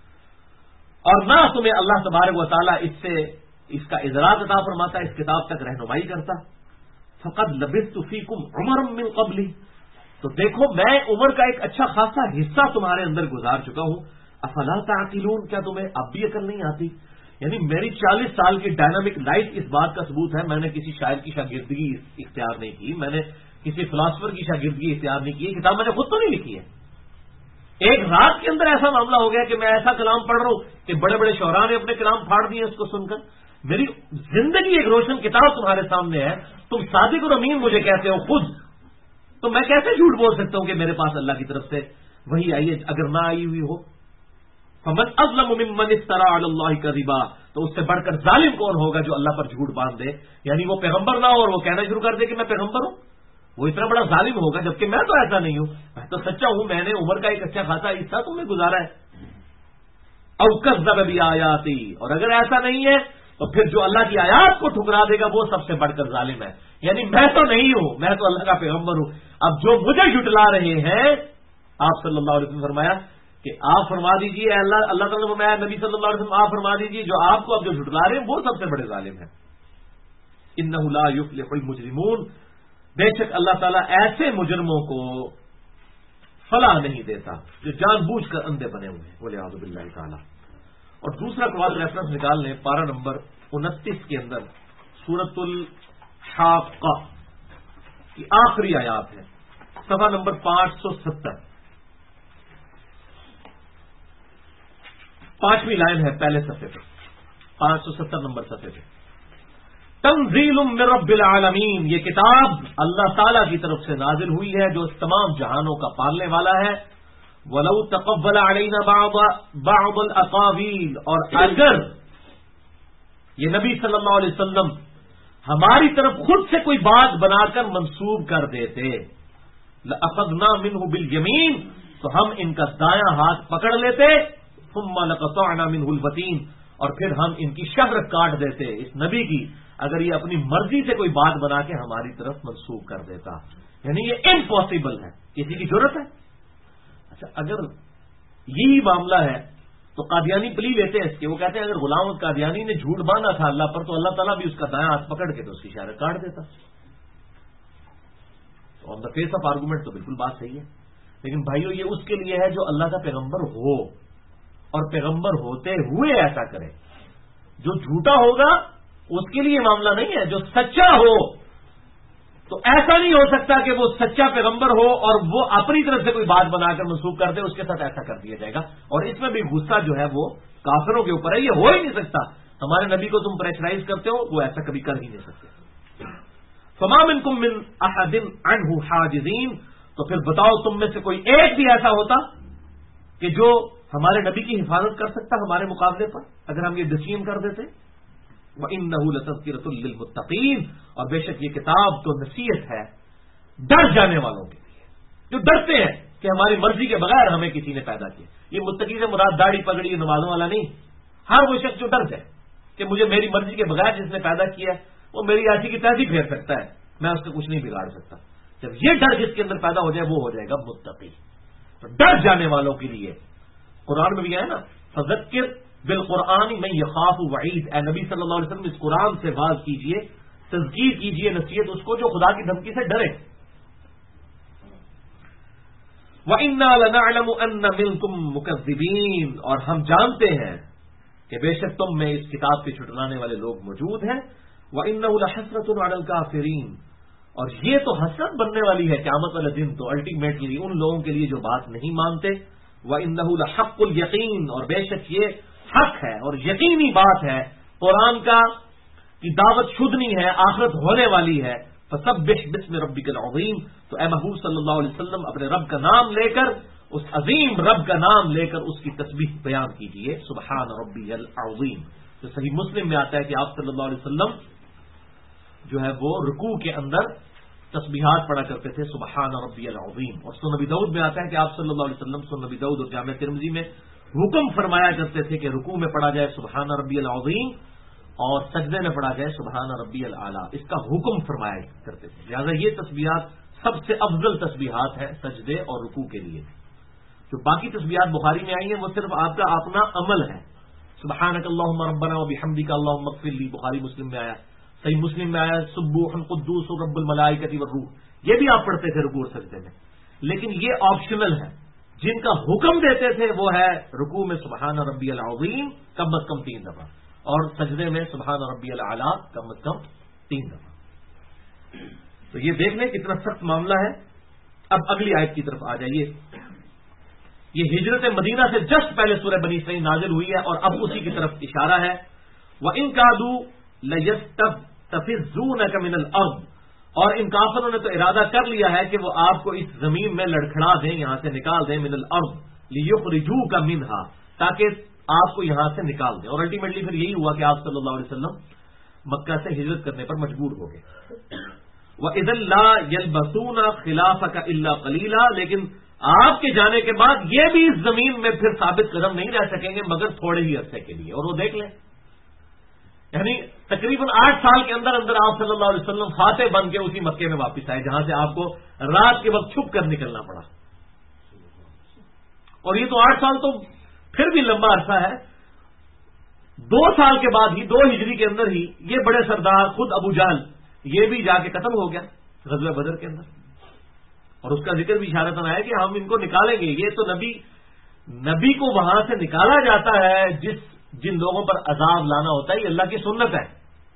S1: اور نہ تمہیں اللہ تبارک و تعالیٰ اس کا ادراک عطا فرماتا ہے، اس کتاب تک رہنمائی کرتا. فقد لبثت فیکم عمرا من قبلی، تو دیکھو میں عمر کا ایک اچھا خاصا حصہ تمہارے اندر گزار چکا ہوں. افلا تعقلون، کیا تمہیں اب بھی عقل نہیں آتی؟ یعنی میری 40 سال کی ڈائنامک لائف اس بات کا ثبوت ہے. میں نے کسی شاعر کی شاگردگی اختیار نہیں کی، میں نے کسی فلاسفر کی شاگردگی اختیار نہیں کی، کتاب میں نے خود تو نہیں لکھی ہے. ایک رات کے اندر ایسا معاملہ ہو گیا کہ میں ایسا کلام پڑھ رہا ہوں کہ بڑے بڑے شعراء نے اپنے کلام پھاڑ دیے اس کو سن کر. میری زندگی ایک روشن کتاب تمہارے سامنے ہے، تم صادق اور امین مجھے کہتے ہو خود، تو میں کیسے جھوٹ بول سکتا ہوں کہ میرے پاس اللہ کی طرف سے وہی آئی ہے اگر نہ آئی ہوئی ہو. فمن اظلم ممن افترى على الله كذبا، تو اس سے بڑھ کر ظالم کون ہوگا جو اللہ پر جھوٹ باندھ دے، یعنی وہ پیغمبر نہ ہو اور وہ کہنا شروع کر دے کہ میں پیغمبر ہوں. وہ اتنا بڑا ظالم ہوگا، جبکہ میں تو ایسا نہیں ہوں، میں تو سچا ہوں، میں نے عمر کا ایک اچھا خاصا حصہ تمہیں گزارا ہے. او کذب بآیاتی، اور اگر ایسا نہیں ہے تو پھر جو اللہ کی آیات کو ٹھکرا دے گا وہ سب سے بڑھ کر ظالم ہے. یعنی میں تو نہیں ہوں، میں تو اللہ کا پیغمبر ہوں. اب جو مجھے جھٹلا رہے ہیں، آپ صلی اللہ علیہ وسلم فرمایا کہ آپ فرما دیجیے، اللہ تعالیٰ نے فرمایا نبی صلی اللہ علیہ وسلم آپ فرما دیجیے جو آپ کو اب جو جھٹلا رہے ہیں وہ سب سے بڑے ظالم ہیں. انہ لا یفلح المجرمون، بے شک اللہ تعالیٰ ایسے مجرموں کو فلاح نہیں دیتا جو جان بوجھ کر اندھے بنے ہوئے ہیں، والعیاذ باللہ تعالیٰ. اور دوسرا کراس ریفرنس نکال لیں، پارہ نمبر 29 کے اندر سورۃ الحاقہ کی آخری آیات ہے، صفحہ نمبر 570، 5ویں لائن ہے پہلے صفحے پہ، 570 نمبر صفحے پہ. تنزیل من رب العالمین، یہ کتاب اللہ تعالی کی طرف سے نازل ہوئی ہے جو تمام جہانوں کا پالنے والا ہے. وَلَوْ تَقَبَّلَ عَلَيْنَا بَعْضَ الْأَقَاوِيلِ، اور اگر یہ نبی صلی اللہ علیہ وسلم ہماری طرف خود سے کوئی بات بنا کر منسوب کر دیتے، لَأَخَذْنَا مِنْهُ بِالْيَمِينِ، تو ہم ان کا دایاں ہاتھ پکڑ لیتے، ثُمَّ لَقَطَعْنَا مِنْهُ الْوَتِينَ، اور پھر ہم ان کی شہرت کاٹ دیتے اس نبی کی اگر یہ اپنی مرضی سے کوئی بات بنا کے ہماری طرف منسوب کر دیتا. یعنی یہ امپاسبل ہے، کسی کی ضرورت ہے. اچھا، اگر یہی معاملہ ہے تو قادیانی پلی لیتے ہیں اس کے، وہ کہتے ہیں اگر غلام قادیانی نے جھوٹ باندھا تھا اللہ پر تو اللہ تعالیٰ بھی اس کا دایاں ہاتھ پکڑ کے تو اس کی شہرت کاٹ دیتا. تو on the face of argument تو بالکل بات صحیح ہے، لیکن بھائیو یہ اس کے لیے ہے جو اللہ کا پیغمبر ہو اور پیغمبر ہوتے ہوئے ایسا کرے. جو جھوٹا ہوگا اس کے لیے معاملہ نہیں ہے. جو سچا ہو تو ایسا نہیں ہو سکتا کہ وہ سچا پیغمبر ہو اور وہ اپنی طرف سے کوئی بات بنا کر منسوخ کر دے، اس کے ساتھ ایسا کر دیا جائے گا. اور اس میں بھی غصہ جو ہے وہ کافروں کے اوپر ہے، یہ ہو ہی نہیں سکتا. ہمارے نبی کو تم پریشرائز کرتے ہو، وہ ایسا کبھی کر ہی نہیں سکتے. فما منکم من احد عنہ حاجزین، تو پھر بتاؤ تم میں سے کوئی ایک بھی ایسا ہوتا کہ جو ہمارے نبی کی حفاظت کر سکتا ہمارے مقابلے پر اگر ہم یہ ڈسیژن کر دیتے. وَإِنَّهُ لَتَذْكِرَةٌ لِّلْمُتَّقِينَ، اور بے شک یہ کتاب تو نصیحت ہے ڈر جانے والوں کے لیے جو ڈرتے ہیں کہ ہماری مرضی کے بغیر ہمیں کسی نے پیدا کیا. یہ متقی سے مراد داڑھی پگڑی نمازوں والا نہیں، ہر وہ شخص جو ڈر جائے کہ مجھے میری مرضی کے بغیر جس نے پیدا کیا وہ میری ایسی کی تیسی پھیر سکتا ہے، میں اس سے کچھ نہیں بگاڑ سکتا. جب یہ ڈر جس کے اندر پیدا ہو جائے وہ ہو جائے گا متقی. تو ڈر جانے والوں کے لیے قرآن میں بھی ہے نا، فذکر بالقرآن من یخاف وعید، اے نبی صلی اللہ علیہ وسلم اس قرآن سے واز کیجئے، تذکیر کیجئے، نصیحت اس کو جو خدا کی دھمکی سے ڈرے. وَإِنَّا لَنَعْلَمُ أَنَّ مِنْكُمْ مُكَذِّبِينَ، اور ہم جانتے ہیں کہ بے شک تم میں اس کتاب کے جھٹلانے والے لوگ موجود ہیں. وَإِنَّهُ لَحَسْرَةٌ عَلَى الْكَافِرِينَ، اور یہ تو حسرت بننے والی ہے قیامت والے دن تو الٹیمیٹلی ان لوگوں کے لیے جو بات نہیں مانتے. وَإِنَّهُ لَحَقُّ الْيَقِينَ، اور بے شک یہ حق ہے اور یقینی بات ہے، قرآن کا کی دعوت شدنی ہے، آخرت ہونے والی ہے. فسبح باسم ربک العظیم، تو اے محبوب صلی اللہ علیہ وسلم اپنے رب کا نام لے کر، اس عظیم رب کا نام لے کر اس کی تسبیح بیان کیجئے. سبحان ربی العظیم، تو صحیح مسلم میں آتا ہے کہ آپ صلی اللہ علیہ وسلم جو ہے وہ رکوع کے اندر تسبیحات پڑھا کرتے تھے سبحان ربی العظیم. اور سنن نبی داؤد میں آتا ہے کہ آپ صلی اللہ علیہ وسلم سنن نبی داؤد اور جامع ترمذی میں حکم فرمایا کرتے تھے کہ رکوع میں پڑھا جائے سبحان ربی العظیم اور سجدے میں پڑھا جائے سبحان ربی الاعلی، اس کا حکم فرمایا کرتے تھے. لہٰذا یہ تسبیحات سب سے افضل تسبیحات ہیں سجدے اور رکوع کے لیے. جو باقی تسبیحات بخاری میں آئی ہیں وہ صرف آپ کا اپنا عمل ہے. سبحانک اللہم ربنا وبحمدک اللہم اغفر لی، بخاری مسلم میں آیا. صحیح مسلم میں آیا سبوح قدوس رب الملائکۃ والروح، یہ بھی آپ پڑھتے تھے رکوع اور سجدے میں. لیکن یہ آپشنل ہے. جن کا حکم دیتے تھے وہ ہے رکوع میں سبحان ربی العظیم کم از کم 3 دفعہ اور سجدے میں سبحان ربی الاعلی کم از کم 3 دفعہ. تو یہ دیکھ لیں کتنا سخت معاملہ ہے. اب اگلی آیت کی طرف آ جائیے. یہ ہجرت مدینہ سے جسٹ پہلے سورہ بنی اسرائیل نازل ہوئی ہے اور اب اسی کی طرف اشارہ ہے. وَإِن كَادُوا لَيَسْتَفْزُونَكَ مِنَ الْأَرْضِ، اور ان کافروں نے تو ارادہ کر لیا ہے کہ وہ آپ کو اس زمین میں لڑکھڑا دیں، یہاں سے نکال دیں. من الارض لیخرجوک منہا، تاکہ آپ کو یہاں سے نکال دیں. اور الٹیمیٹلی پھر یہی ہوا کہ آپ صلی اللہ علیہ وسلم مکہ سے ہجرت کرنے پر مجبور ہو گئے. وَإِذًا لَا يَلْبَثُونَ خِلَافَكَ إِلَّا قَلِيلًا، لیکن آپ کے جانے کے بعد یہ بھی اس زمین میں پھر ثابت قدم نہیں رہ سکیں گے مگر تھوڑے ہی عرصے کے لیے. اور وہ دیکھ لیں یعنی تقریباً 8 سال کے اندر اندر آپ صلی اللہ علیہ وسلم فاتح بن کے اسی مکے میں واپس آئے جہاں سے آپ کو رات کے وقت چھپ کر نکلنا پڑا. اور یہ تو 8 سال تو پھر بھی لمبا عرصہ ہے. 2 سال کے بعد ہی 2 ہجری کے اندر ہی یہ بڑے سردار خود ابو جہل یہ بھی جا کے قتل ہو گیا غزوہ بدر کے اندر. اور اس کا ذکر بھی اشارتاً آیا کہ ہم ان کو نکالیں گے. یہ تو نبی کو وہاں سے نکالا جاتا ہے جن لوگوں پر عذاب لانا ہوتا ہے. یہ اللہ کی سنت ہے.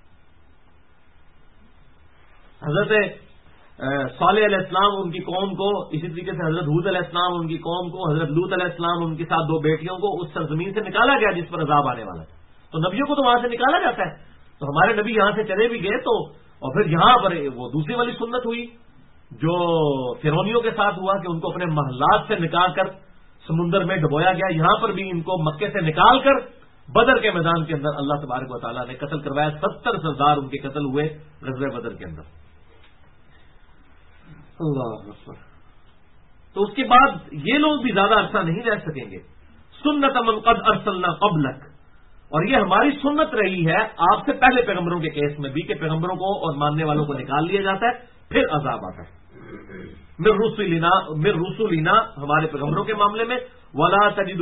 S1: حضرت صالح علیہ السلام ان کی قوم کو, اسی طریقے سے حضرت حود علیہ السلام ان کی قوم کو, حضرت لوط علیہ السلام ان کے ساتھ 2 بیٹیوں کو اس سرزمین سے نکالا گیا جس پر عذاب آنے والا تھا. تو نبیوں کو تو وہاں سے نکالا جاتا ہے. تو ہمارے نبی یہاں سے چلے بھی گئے تو, اور پھر یہاں پر وہ دوسری والی سنت ہوئی جو فرعونیوں کے ساتھ ہوا کہ ان کو اپنے محلات سے نکال کر سمندر میں ڈبویا گیا. یہاں پر بھی ان کو مکے سے نکال کر بدر کے میدان کے اندر اللہ تبارک و تعالیٰ نے قتل کروایا. 70 سردار ان کے قتل ہوئے غزوہ بدر کے اندر. اللہ اکبر. تو اس کے بعد یہ لوگ بھی زیادہ عرصہ نہیں رہ سکیں گے. سنت من قد ارسلنا قبلک, اور یہ ہماری سنت رہی ہے آپ سے پہلے پیغمبروں کے کیس میں بھی کہ پیغمبروں کو اور ماننے والوں کو نکال لیا جاتا ہے پھر عذاب آتا ہے. مر رسولنا ہمارے پیغمبروں کے معاملے میں, ولا تجد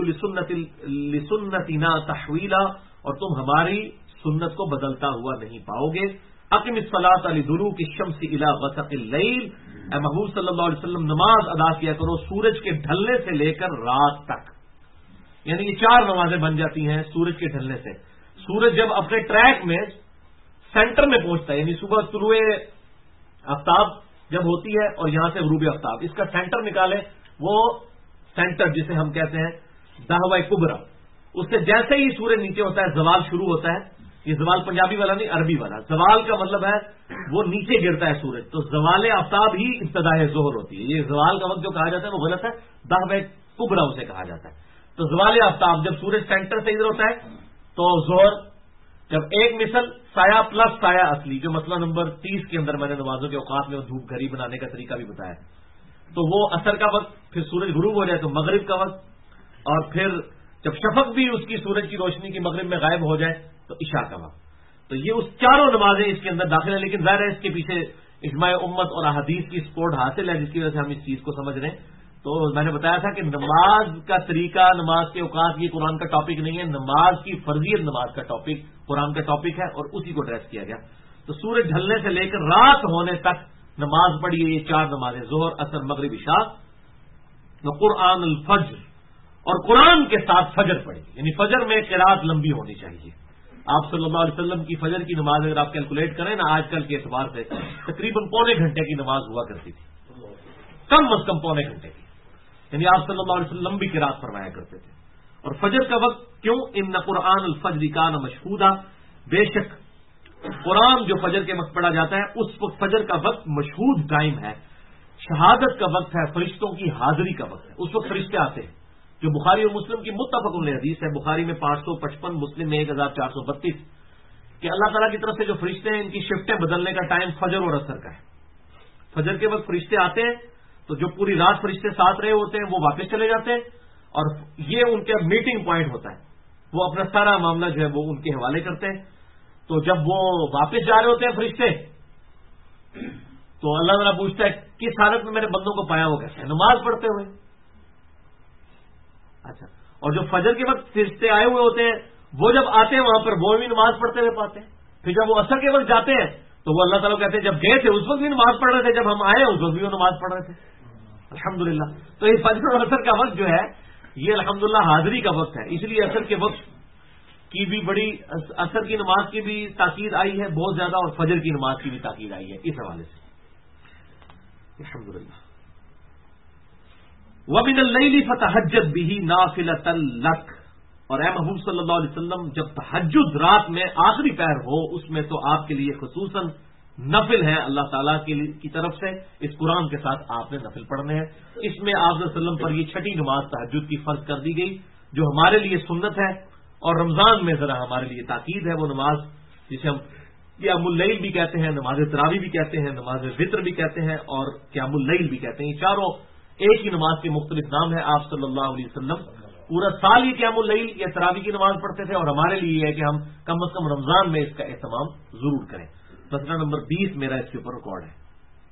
S1: لسنتنا تحویلا, اور تم ہماری سنت کو بدلتا ہوا نہیں پاؤ گے. اقم الصلاۃ لدلوک الشمس الی غسق اللیل, اے محبوب صلی اللہ علیہ وسلم نماز ادا کیا کرو سورج کے ڈھلنے سے لے کر رات تک. یعنی یہ 4 نمازیں بن جاتی ہیں سورج کے ڈھلنے سے. سورج جب اپنے ٹریک میں سینٹر میں پہنچتا ہے, یعنی صبح طلوع آفتاب جب ہوتی ہے اور یہاں سے غروب آفتاب, اس کا سینٹر نکالے, وہ سینٹر جسے ہم کہتے ہیں دہوہ کبرا, اس سے جیسے ہی سورج نیچے ہوتا ہے زوال شروع ہوتا ہے. یہ زوال پنجابی والا نہیں عربی والا. زوال کا مطلب ہے وہ نیچے گرتا ہے سورج, تو زوال آفتاب ہی ابتداء ظہر ہوتی ہے. یہ زوال کا وقت جو کہا جاتا ہے وہ غلط ہے, دہوہ کبرا اسے کہا جاتا ہے. تو زوال آفتاب جب سورج سینٹر سے ادھر ہوتا ہے تو ظہر, جب ایک مثل سایہ پلس سایہ اصلی, جو مسئلہ نمبر 30 کے اندر میں نے نمازوں کے اوقات میں دھوپ گھڑی بنانے کا طریقہ بھی بتایا, تو وہ عصر کا وقت, پھر سورج غروب ہو جائے تو مغرب کا وقت, اور پھر جب شفق بھی اس کی سورج کی روشنی کی مغرب میں غائب ہو جائے تو عشاء کا وقت. تو یہ اس 4 نمازیں اس کے اندر داخل ہیں. لیکن ظاہر ہے اس کے پیچھے اجماع امت اور احادیث کی سپورٹ حاصل ہے جس کی وجہ سے ہم اس چیز کو سمجھ رہے ہیں. تو میں نے بتایا تھا کہ نماز کا طریقہ, نماز کے اوقات, یہ قرآن کا ٹاپک نہیں ہے. نماز کی فرضیت نماز کا ٹاپک قرآن کا ٹاپک ہے اور اسی کو ڈریس کیا گیا. تو سورج ڈھلنے سے لے کر رات ہونے تک نماز پڑھی ہے. یہ 4 نمازیں ظہر اثر مغرب عشاء. قرآن الفجر, اور قرآن کے ساتھ فجر پڑھی, یعنی فجر میں قرات لمبی ہونی چاہیے. آپ صلی اللہ علیہ وسلم کی فجر کی نماز اگر آپ کیلکولیٹ کریں نا آج کل کے اعتبار سے تقریباً پونے گھنٹے کی نماز ہوا کرتی تھی, کم از کم پونے گھنٹے کی. یعنی آپ صلی اللہ علیہ وسلم لمبی قرات فرمایا کرتے تھے. اور فجر کا وقت کیوں, ان قرآن الفجر کان مشہودہ, بے شک قرآن جو فجر کے وقت پڑھا جاتا ہے اس وقت فجر کا وقت مشہود ٹائم ہے, شہادت کا وقت ہے, فرشتوں کی حاضری کا وقت ہے. اس وقت فرشتے آتے ہیں, جو بخاری اور مسلم کی متفق علیہ حدیث ہے. بخاری میں 555, مسلم میں 1432, کہ اللہ تعالیٰ کی طرف سے جو فرشتے ہیں ان کی شفٹیں بدلنے کا ٹائم فجر اور عصر کا ہے. فجر کے وقت فرشتے آتے ہیں تو جو پوری رات فرشتے ساتھ رہے ہوتے ہیں وہ واپس چلے جاتے ہیں, اور یہ ان کا میٹنگ پوائنٹ ہوتا ہے. وہ اپنا سارا معاملہ جو ہے وہ ان کے حوالے کرتے ہیں. تو جب وہ واپس جا رہے ہوتے ہیں فرشتے, تو اللہ تعالیٰ پوچھتا ہے کس حالت میں میرے بندوں کو پایا, وہ کہتے ہیں نماز پڑھتے ہوئے. اچھا, اور جو فجر کے وقت فرشتے آئے ہوئے ہوتے ہیں وہ جب آتے ہیں وہاں پر وہ بھی نماز پڑھتے ہوئے پاتے ہیں. پھر جب وہ عصر کے وقت جاتے ہیں تو وہ اللہ تعالیٰ کہتے ہیں جب گئے تھے اس وقت بھی نماز پڑھ رہے تھے, جب ہم آئے اس وقت بھی وہ نماز پڑھ رہے تھے. الحمدللہ. تو یہ فجر اور عصر کا وقت جو ہے یہ الحمدللہ حاضری کا وقت ہے. اس لیے عصر کے وقت کی بھی بڑی, عصر کی نماز کی بھی تاکید آئی ہے بہت زیادہ, اور فجر کی نماز کی بھی تاکید آئی ہے اس حوالے سے. الحمدللہ. وَمِنَ اللَّيْلِ فَتَهَجَّدْ بِهِ نَافِلَةً لَكَ, اور اے محبوب صلی اللہ علیہ وسلم جب تہجد رات میں آخری پہر ہو اس میں تو آپ کے لیے خصوصاً نفل ہے اللہ تعالیٰ کی طرف سے. اس قرآن کے ساتھ آپ نے نفل پڑھنے ہیں. اس میں آپ صلی اللہ علیہ وسلم پر یہ 6ٹھی نماز تہجد کی فرض کر دی گئی جو ہمارے لیے سنت ہے, اور رمضان میں ذرا ہمارے لیے تاکید ہے. وہ نماز جسے ہم قیام اللیل بھی کہتے ہیں, نماز تراویح بھی کہتے ہیں, نماز وتر بھی کہتے ہیں, اور قیام اللیل بھی کہتے ہیں. یہ چاروں ایک ہی نماز کے مختلف نام ہیں. آپ صلی اللہ علیہ وسلم پورا سال یہ قیام اللیل یا تراویح کی نماز پڑھتے تھے، اور ہمارے لیے یہ ہے کہ ہم کم از کم رمضان میں اس کا اہتمام ضرور کریں۔ مسئلہ نمبر 20 میرا اس کے اوپر ریکارڈ ہے۔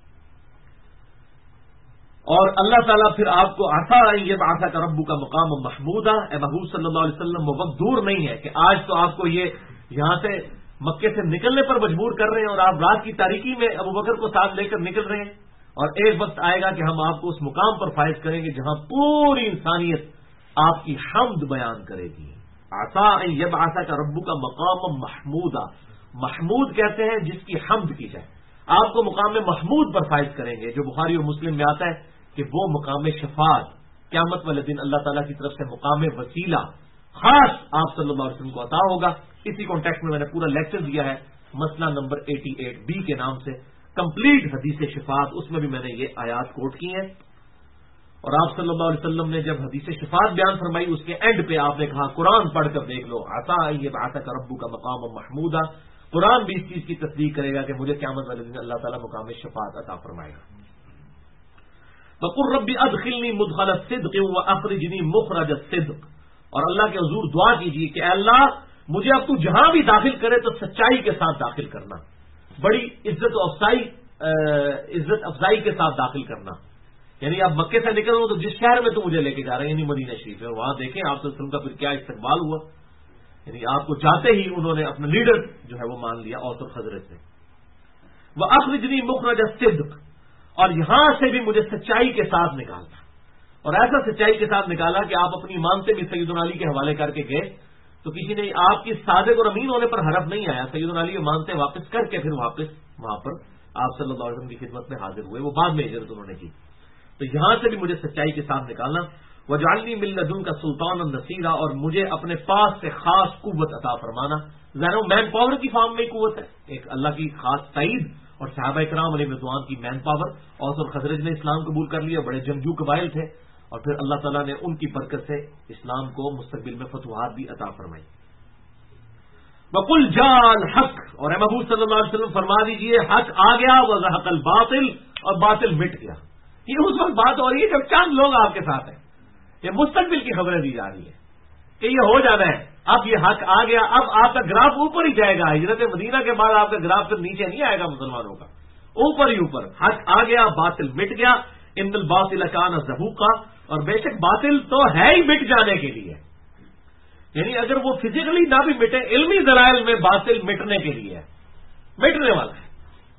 S1: اور اللہ تعالیٰ پھر آپ کو عسیٰ ان یبعثک ربک مقاما محمودا، اے محبوب صلی اللہ علیہ وسلم وہ وقت دور نہیں ہے کہ آج تو آپ کو یہ یہاں سے مکے سے نکلنے پر مجبور کر رہے ہیں، اور آپ رات کی تاریکی میں ابو بکر کو ساتھ لے کر نکل رہے ہیں، اور ایک وقت آئے گا کہ ہم آپ کو اس مقام پر فائز کریں گے جہاں پوری انسانیت آپ کی حمد بیان کرے گی۔ عسیٰ ان یبعثک ربک مقاما محمودا، محمود کہتے ہیں جس کی حمد کی جائے، آپ کو مقام محمود پر فائز کریں گے، جو بخاری اور مسلم میں آتا ہے کہ وہ مقام شفاعت قیامت والے دن اللہ تعالیٰ کی طرف سے مقام وسیلہ خاص آپ صلی اللہ علیہ وسلم کو عطا ہوگا۔ اسی کانٹیکٹ میں نے پورا لیکچر دیا ہے مسئلہ نمبر 88B کے نام سے، کمپلیٹ حدیث شفاعت، اس میں بھی میں نے یہ آیات کوٹ کی ہیں۔ اور آپ صلی اللہ علیہ وسلم نے جب حدیث شفاعت بیان فرمائی اس کے اینڈ پہ آپ نے کہا قرآن پڑھ کر دیکھ لو، عسیٰ ان یبعثک ربک مقاما محمودا، قرآن بھی اس چیز کی تصدیق کرے گا کہ مجھے قیامت والے دن اللہ تعالیٰ مقام شفاعت عطا فرمائے گا۔ وَقُلْ رَبِّ أَدْخِلْنِي مُدْخَلَ الصِّدْقِ وَأَخْرِجْنِي مُخْرَجَ الصِّدْقِ، اور اللہ کے حضور دعا کیجیے کہ اے اللہ مجھے اب تو جہاں بھی داخل کرے تو سچائی کے ساتھ داخل کرنا، بڑی عزت افزائی کے ساتھ داخل کرنا، یعنی اب مکے سے نکل رہا ہوں تو جس شہر میں تو مجھے لے کے جا رہے ہیں یعنی مدینہ شریف ہے، وہاں دیکھیں آپ صلی اللہ علیہ وسلم کا پھر کیا استقبال ہوا، یعنی آپ کو جاتے ہی انہوں نے اپنا لیڈر جو ہے وہ مان لیا اوس اور خزرج سے۔ وَأَخْرِجْنِي مُخْرَجَ الصِّدْقِ، اور یہاں سے بھی مجھے سچائی کے ساتھ نکالنا، اور ایسا سچائی کے ساتھ نکالا کہ آپ اپنی مانتے بھی سیدنا علی کے حوالے کر کے گئے تو کسی نے آپ کی صادق اور امین ہونے پر حرف نہیں آیا، سیدنا علی مانتے واپس کر کے پھر واپس وہاں پر آپ صلی اللہ علیہ وسلم کی خدمت میں حاضر ہوئے، وہ بعد میں ہجرت انہوں نے کی۔ تو یہاں سے بھی مجھے سچائی کے ساتھ نکالنا، وَجْعَلْنِي مِن لَّدُنْكَ سُلْطَانًا نَصِيرًا، اور مجھے اپنے پاس سے خاص قوت عطا فرمانا، ظاہر مین پاور کی فارم میں قوت ہے، ایک اللہ کی خاص تائید، اور صحابہ کرام علیہ رضوان کی مین پاور، اوس اور خزرج نے اسلام قبول کر لیا، بڑے جنگجو قبائل تھے، اور پھر اللہ تعالیٰ نے ان کی برکت سے اسلام کو مستقبل میں فتوحات بھی عطا فرمائی۔ وَقُلْ جَاءَ الْحَقُّ، اور اے محبوب صلی اللہ علیہ وسلم فرما دیجئے حق آ گیا، وَزَهَقَ الْبَاطِلُ، اور باطل مٹ گیا۔ یہ اس وقت بات ہو رہی ہے جب چند لوگ آپ کے ساتھ ہیں، یہ مستقبل کی خبریں دی جا رہی ہیں کہ یہ ہو جانا ہے، اب یہ حق آ گیا، اب آپ کا گراف اوپر ہی جائے گا، ہجرت مدینہ کے بعد آپ کا گراف پھر نیچے نہیں آئے گا مسلمانوں کا، اوپر ہی اوپر، حق آ گیا باطل مٹ گیا، ان الباطل کان زہوقا، اور بے شک باطل تو ہے ہی مٹ جانے کے لیے، یعنی اگر وہ فزیکلی نہ بھی مٹے، علمی دلائل میں باطل مٹنے کے لیے ہے، مٹنے والا ہے۔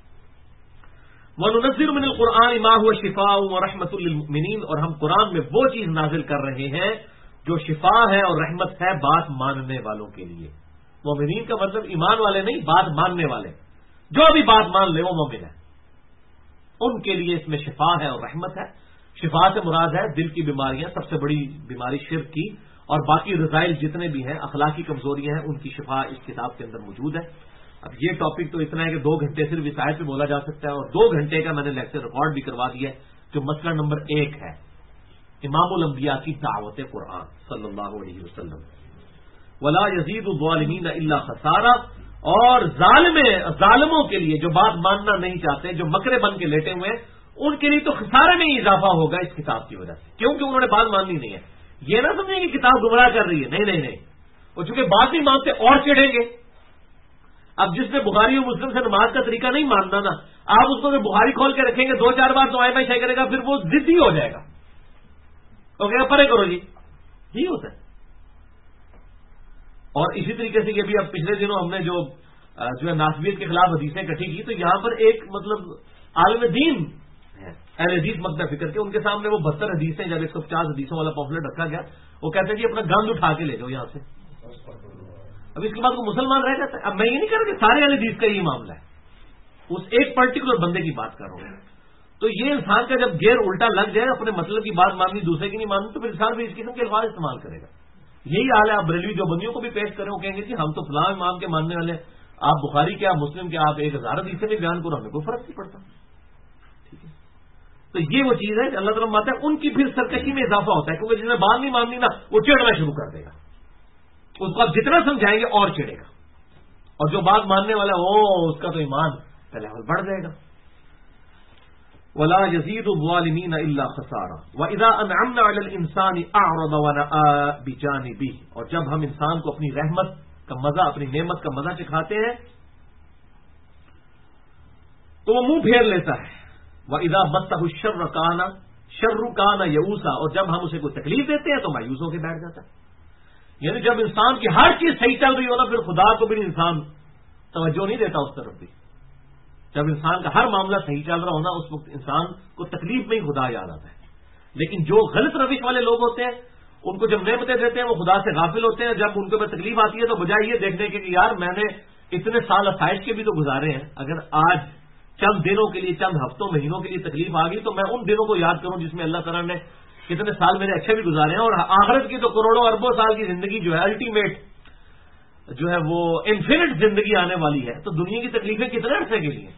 S1: وَنُنَزِّلُ مِنَ الْقُرْآنِ مَا هُوَ شِفَاءٌ وَرَحْمَةٌ لِّلْمُؤْمِنِينَ، اور ہم قرآن میں وہ چیز نازل کر رہے ہیں جو شفا ہے اور رحمت ہے بات ماننے والوں کے لیے۔ مومنین کا مطلب ایمان والے نہیں، بات ماننے والے، جو بھی بات مان لے وہ مومن ہے، ان کے لیے اس میں شفا ہے اور رحمت ہے۔ شفا سے مراد ہے دل کی بیماریاں، سب سے بڑی بیماری شرک کی، اور باقی رذائل جتنے بھی ہیں، اخلاقی کمزوریاں ہیں، ان کی شفا اس کتاب کے اندر موجود ہے۔ اب یہ ٹاپک تو اتنا ہے کہ 2 گھنٹے صرف اس آیت پہ بولا جا سکتا ہے، اور 2 گھنٹے کا میں نے لیکچر ریکارڈ بھی کروا دیا ہے، جو مسئلہ نمبر 1 ہے، امام الانبیاء کی دعوت قرآن صلی اللہ علیہ وسلم۔ وَلَا يَزِيدُ الظَّالِمِينَ إِلَّا خَسَارًا، اور ظالموں کے لیے جو بات ماننا نہیں چاہتے، جو مکرے بن کے لیٹے ہوئے ہیں، ان کے لیے تو خسارے میں ہی اضافہ ہوگا اس کتاب کی وجہ سے، کیونکہ انہوں نے بات ماننی نہیں ہے۔ یہ نہ سمجھیں کہ کتاب گمراہ کر رہی ہے، نہیں نہیں نہیں، وہ چونکہ بات نہیں مانتے اور چڑھیں گے۔ اب جس نے بخاری اور مسلم سے نماز کا طریقہ نہیں ماننا نا، آپ اس کو اگر بخاری کھول کے رکھیں گے 2-4 بار تو آئے بھائی شے کرے گا، پھر وہ ضدی ہو جائے گا، تو کہے گا پرے کرو جی، یہی ہوتا ہے۔ اور اسی طریقے سے یہ بھی اب پچھلے دنوں ہم نے جو ہے ناسبیت کے خلاف حدیثیں اکٹھی کی، تو یہاں پر ایک مطلب عالم دین ہے اہل حدیث مقدہ فکر کے، ان کے سامنے وہ 72 حدیثیں، جب 150 حدیثوں والا پامفلیٹ رکھا گیا، وہ کہتے ہیں جی اپنا گند اٹھا کے لے جاؤ یہاں سے، اب اس کے بعد وہ مسلمان رہ جاتا ہے۔ اب میں یہ نہیں کہہ رہا کہ سارے اہل حدیث کا یہ معاملہ ہے، اس ایک پرٹیکولر بندے کی بات کر رہا ہوں۔ تو یہ انسان کا جب گیئر الٹا لگ جائے، اپنے مطلب کی بات ماننی دوسرے کی نہیں ماننی، تو پھر انسان بھی اس قسم کے الفاظ استعمال کرے گا۔ یہی حال ہے، آپ بریلوی جو بندیوں کو بھی پیش کریں، وہ کہیں گے کہ ہم تو فلاں امام کے ماننے والے، آپ بخاری کے، آپ مسلم کے، آپ 1000 حدیثیں بھی بیان کرو، ہمیں کوئی فرق نہیں پڑتا، ٹھیک ہے۔ تو یہ وہ چیز ہے کہ اللہ تعالیٰ مانتا ہے، ان کی پھر سرکشی میں اضافہ ہوتا ہے، کیونکہ جس نے بات نہیں ماننی نا، وہ چڑھنا شروع کر دے گا، اس کو آپ جتنا سمجھائیں گے اور چڑھے گا، اور جو بات ماننے والا اس کا تو ایمان کا لیول بڑھ جائے گا۔ ولا يزيد الظالمين الا خسارا واذا انعمنا على الانسان اعرض ونأى بجانبه، اور جب ہم انسان کو اپنی رحمت کا مزہ، اپنی نعمت کا مزہ چکھاتے ہیں تو وہ منہ پھیر لیتا ہے. واذا مسه الشر كان يئوسا، اور جب ہم اسے کوئی تکلیف دیتے ہیں تو مایوس ہو کے بیٹھ جاتا ہے. یعنی جب انسان کی ہر چیز صحیح چل رہی ہو نا، پھر خدا کو بھی انسان توجہ نہیں دیتا اس طرف بھی. جب انسان کا ہر معاملہ صحیح چل رہا ہونا، اس وقت انسان کو تکلیف میں ہی خدا یاد آتا ہے. لیکن جو غلط روش والے لوگ ہوتے ہیں، ان کو جب نعمتیں دیتے ہیں وہ خدا سے غافل ہوتے ہیں. جب ان کے اوپر تکلیف آتی ہے تو بجائے یہ دیکھنے کے کہ یار میں نے اتنے سال آسائش کے بھی تو گزارے ہیں، اگر آج چند دنوں کے لیے، چند ہفتوں مہینوں کے لیے تکلیف آ گئی تو میں ان دنوں کو یاد کروں جس میں اللہ تعالیٰ نے کتنے سال میرے اچھے بھی گزارے ہیں. اور آخرت کی تو کروڑوں اربوں سال کی زندگی جو ہے، الٹیمیٹ جو ہے وہ انفینٹ زندگی آنے والی ہے، تو دنیا کی تکلیفیں کتنے عرصے کے لیے.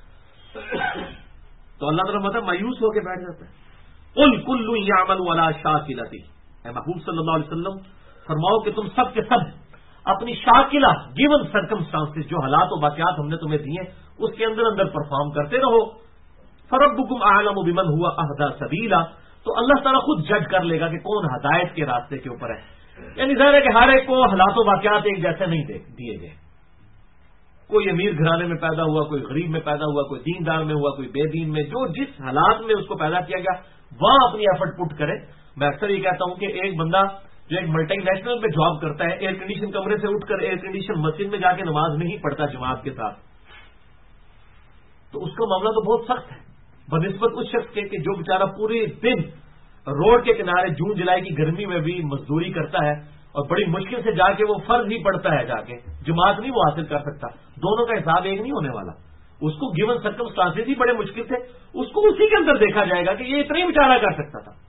S1: تو اللہ تعالیٰ مطلب مایوس ہو کے بیٹھ جاتا ہے. قل کل یعمل علی شاکلتہ، اے محبوب صلی اللہ علیہ وسلم فرماؤ کہ تم سب کے سب اپنی شاکلہ گیون سرکمسٹانسز، جو حالات و واقعات ہم نے تمہیں دیے اس کے اندر اندر پرفارم کرتے رہو. فربکم اعلم بمن هو اهدی سبیلا، تو اللہ تعالیٰ خود جج کر لے گا کہ کون ہدایت کے راستے کے اوپر ہے. یعنی ظاہر ہے کہ ہر ایک کو حالات و واقعات ایک جیسے نہیں دیے گئے. کوئی امیر گھرانے میں پیدا ہوا، کوئی غریب میں پیدا ہوا، کوئی دیندار میں ہوا، کوئی بے دین میں، جو جس حالات میں اس کو پیدا کیا گیا وہاں اپنی ایفرٹ پٹ کرے. میں اکثر یہ کہتا ہوں کہ ایک بندہ جو ایک ملٹی نیشنل میں جاب کرتا ہے، ایئر کنڈیشن کمرے سے اٹھ کر ایئر کنڈیشن مسجد میں جا کے نماز نہیں پڑھتا جماعت کے ساتھ، تو اس کا معاملہ تو بہت سخت ہے بنسبت اس شخص کے کہ جو بیچارہ پورے دن روڈ کے کنارے جون جولائی کی گرمی میں بھی مزدوری کرتا ہے اور بڑی مشکل سے جا کے وہ فرض ہی پڑتا ہے، جا کے جماعت نہیں وہ حاصل کر سکتا. دونوں کا حساب ایک نہیں ہونے والا. اس کو گیون سرکمسٹانسز ہی بڑے مشکل تھے، اس کو اسی کے اندر دیکھا جائے گا کہ یہ اتنا ہی بیچارہ کر سکتا تھا.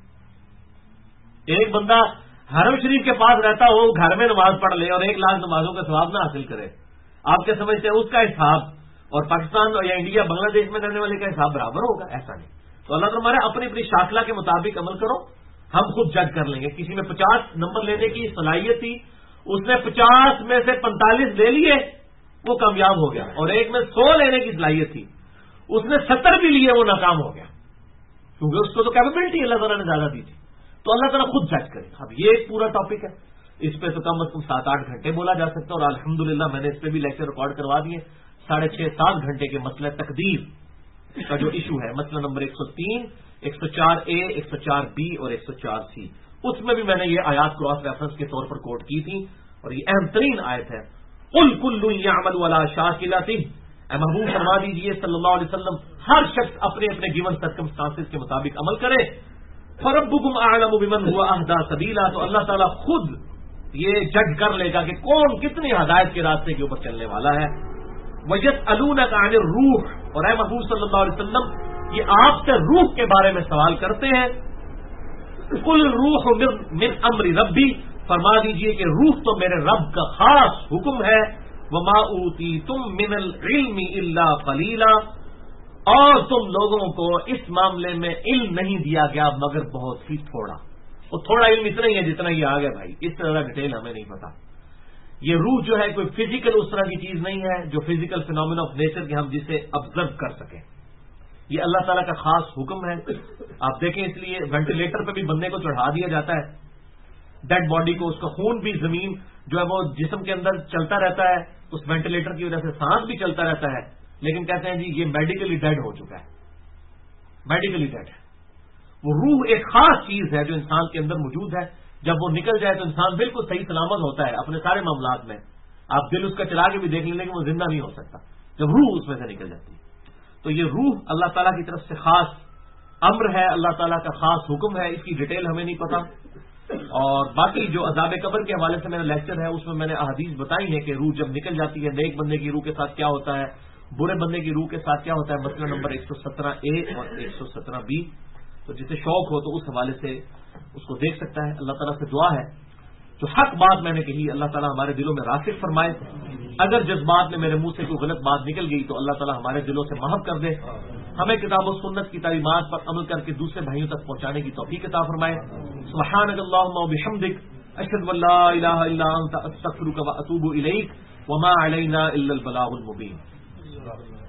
S1: ایک بندہ حرم شریف کے پاس رہتا ہو، گھر میں نماز پڑھ لے اور 1 لاکھ نمازوں کا ثواب نہ حاصل کرے، آپ کیا سمجھتے ہیں اس کا حساب اور پاکستان یا انڈیا بنگلہ دیش میں رہنے والے کا حساب برابر ہوگا؟ ایسا نہیں. تو اللہ تعالیٰ اپنی اپنی شاخلہ کے مطابق عمل کرو، ہم خود جج کر لیں گے. کسی میں 50 نمبر لینے کی صلاحیت تھی، اس نے 50 میں سے 45 لے لیے، وہ کامیاب ہو گیا. اور ایک میں 100 لینے کی صلاحیت تھی، اس نے 70 بھی لیے، وہ ناکام ہو گیا، کیونکہ اس کو تو کیپیبلٹی اللہ تعالیٰ نے زیادہ دی تھی. تو اللہ تعالیٰ خود جج کرے. اب یہ ایک پورا ٹاپک ہے، اس پہ تو کم از کم 7-8 گھنٹے بولا جا سکتا ہے. اور الحمدللہ میں نے اس پہ بھی لیکچر ریکارڈ کروا دیے. 6.5-7 گھنٹے کے مسئلہ تقدیر کا جو ایشو ہے، مسئلہ نمبر 103، 104A، 104B اور 104C، اس میں بھی میں نے یہ آیات کراس ریفرنس کے طور پر کوٹ کی تھی اور یہ اہم ترین آیت ہے. قل کل یعمل علی شاکلتہ، اے محبوب فرما دیجیے صلی اللہ علیہ وسلم ہر شخص اپنے اپنے گیون سرکمسٹانسز کے مطابق عمل کرے. فربکم اعلم بمن هو اهدی سبیلا، تو اللہ تعالیٰ خود یہ جج کر لے گا کہ کون کتنی ہدایت کے راستے کے اوپر چلنے والا ہے. وَيَسْأَلُونَكَ عَنِ الرُّوحِ، اور اے محبوب صلی اللہ علیہ وسلم یہ آپ سے روح کے بارے میں سوال کرتے ہیں. قُلْ الرُّوحُ مِنْ أَمْرِ رَبِّي، فرما دیجئے کہ روح تو میرے رب کا خاص حکم ہے. وَمَا أُوتِيتُم مِّنَ الْعِلْمِ إِلَّا قَلِيلًا، اور تم لوگوں کو اس معاملے میں علم نہیں دیا گیا مگر بہت ہی تھوڑا. وہ تھوڑا علم اتنا ہی ہے جتنا یہ آ گیا بھائی، اس طرح ڈیٹیل ہمیں نہیں پتا. یہ روح جو ہے کوئی فزیکل اس طرح کی چیز نہیں ہے جو فزیکل فینومینا آف نیچر کے ہم جسے آبزرو کر سکیں. یہ اللہ تعالیٰ کا خاص حکم ہے. آپ دیکھیں اس لیے وینٹیلیٹر پہ بھی بندے کو چڑھا دیا جاتا ہے، ڈیڈ باڈی کو، اس کا خون بھی زمین جو ہے وہ جسم کے اندر چلتا رہتا ہے، اس وینٹیلیٹر کی وجہ سے سانس بھی چلتا رہتا ہے. لیکن کہتے ہیں جی یہ میڈیکلی ڈیڈ ہو چکا ہے، میڈیکلی ڈیڈ ہے. وہ روح ایک خاص چیز ہے جو انسان کے اندر موجود ہے. جب وہ نکل جائے تو انسان بالکل صحیح سلامت ہوتا ہے اپنے سارے معاملات میں. آپ دل اس کا چلا کے بھی دیکھ لیں لیکن وہ زندہ نہیں ہو سکتا جب روح اس میں سے نکل جاتی ہے. تو یہ روح اللہ تعالیٰ کی طرف سے خاص امر ہے، اللہ تعالیٰ کا خاص حکم ہے. اس کی ڈیٹیل ہمیں نہیں پتا. اور باقی جو عذاب قبر کے حوالے سے میرا لیکچر ہے اس میں میں نے احادیث بتائی ہے کہ روح جب نکل جاتی ہے نیک بندے کی روح کے ساتھ کیا ہوتا ہے، برے بندے کی روح کے ساتھ کیا ہوتا ہے. مسئلہ نمبر 117A اور 117B. تو جسے شوق ہو تو اس حوالے سے اس کو دیکھ سکتا ہے. اللہ تعالیٰ سے دعا ہے جو حق بات میں نے کہی اللہ تعالیٰ ہمارے دلوں میں راسخ فرمائے. اگر جذبات میں میرے منہ سے کوئی غلط بات نکل گئی تو اللہ تعالیٰ ہمارے دلوں سے محف کر دے. ہمیں کتاب و سنت کی تعلیمات پر عمل کر کے دوسرے بھائیوں تک پہنچانے کی توفیق عطا فرمائے. سبحانک اللہم و بحمدک، اشہد ان لا الہ الا انت، استغفرک و اتوب الیک، وما علینا الا البلاغ المبین.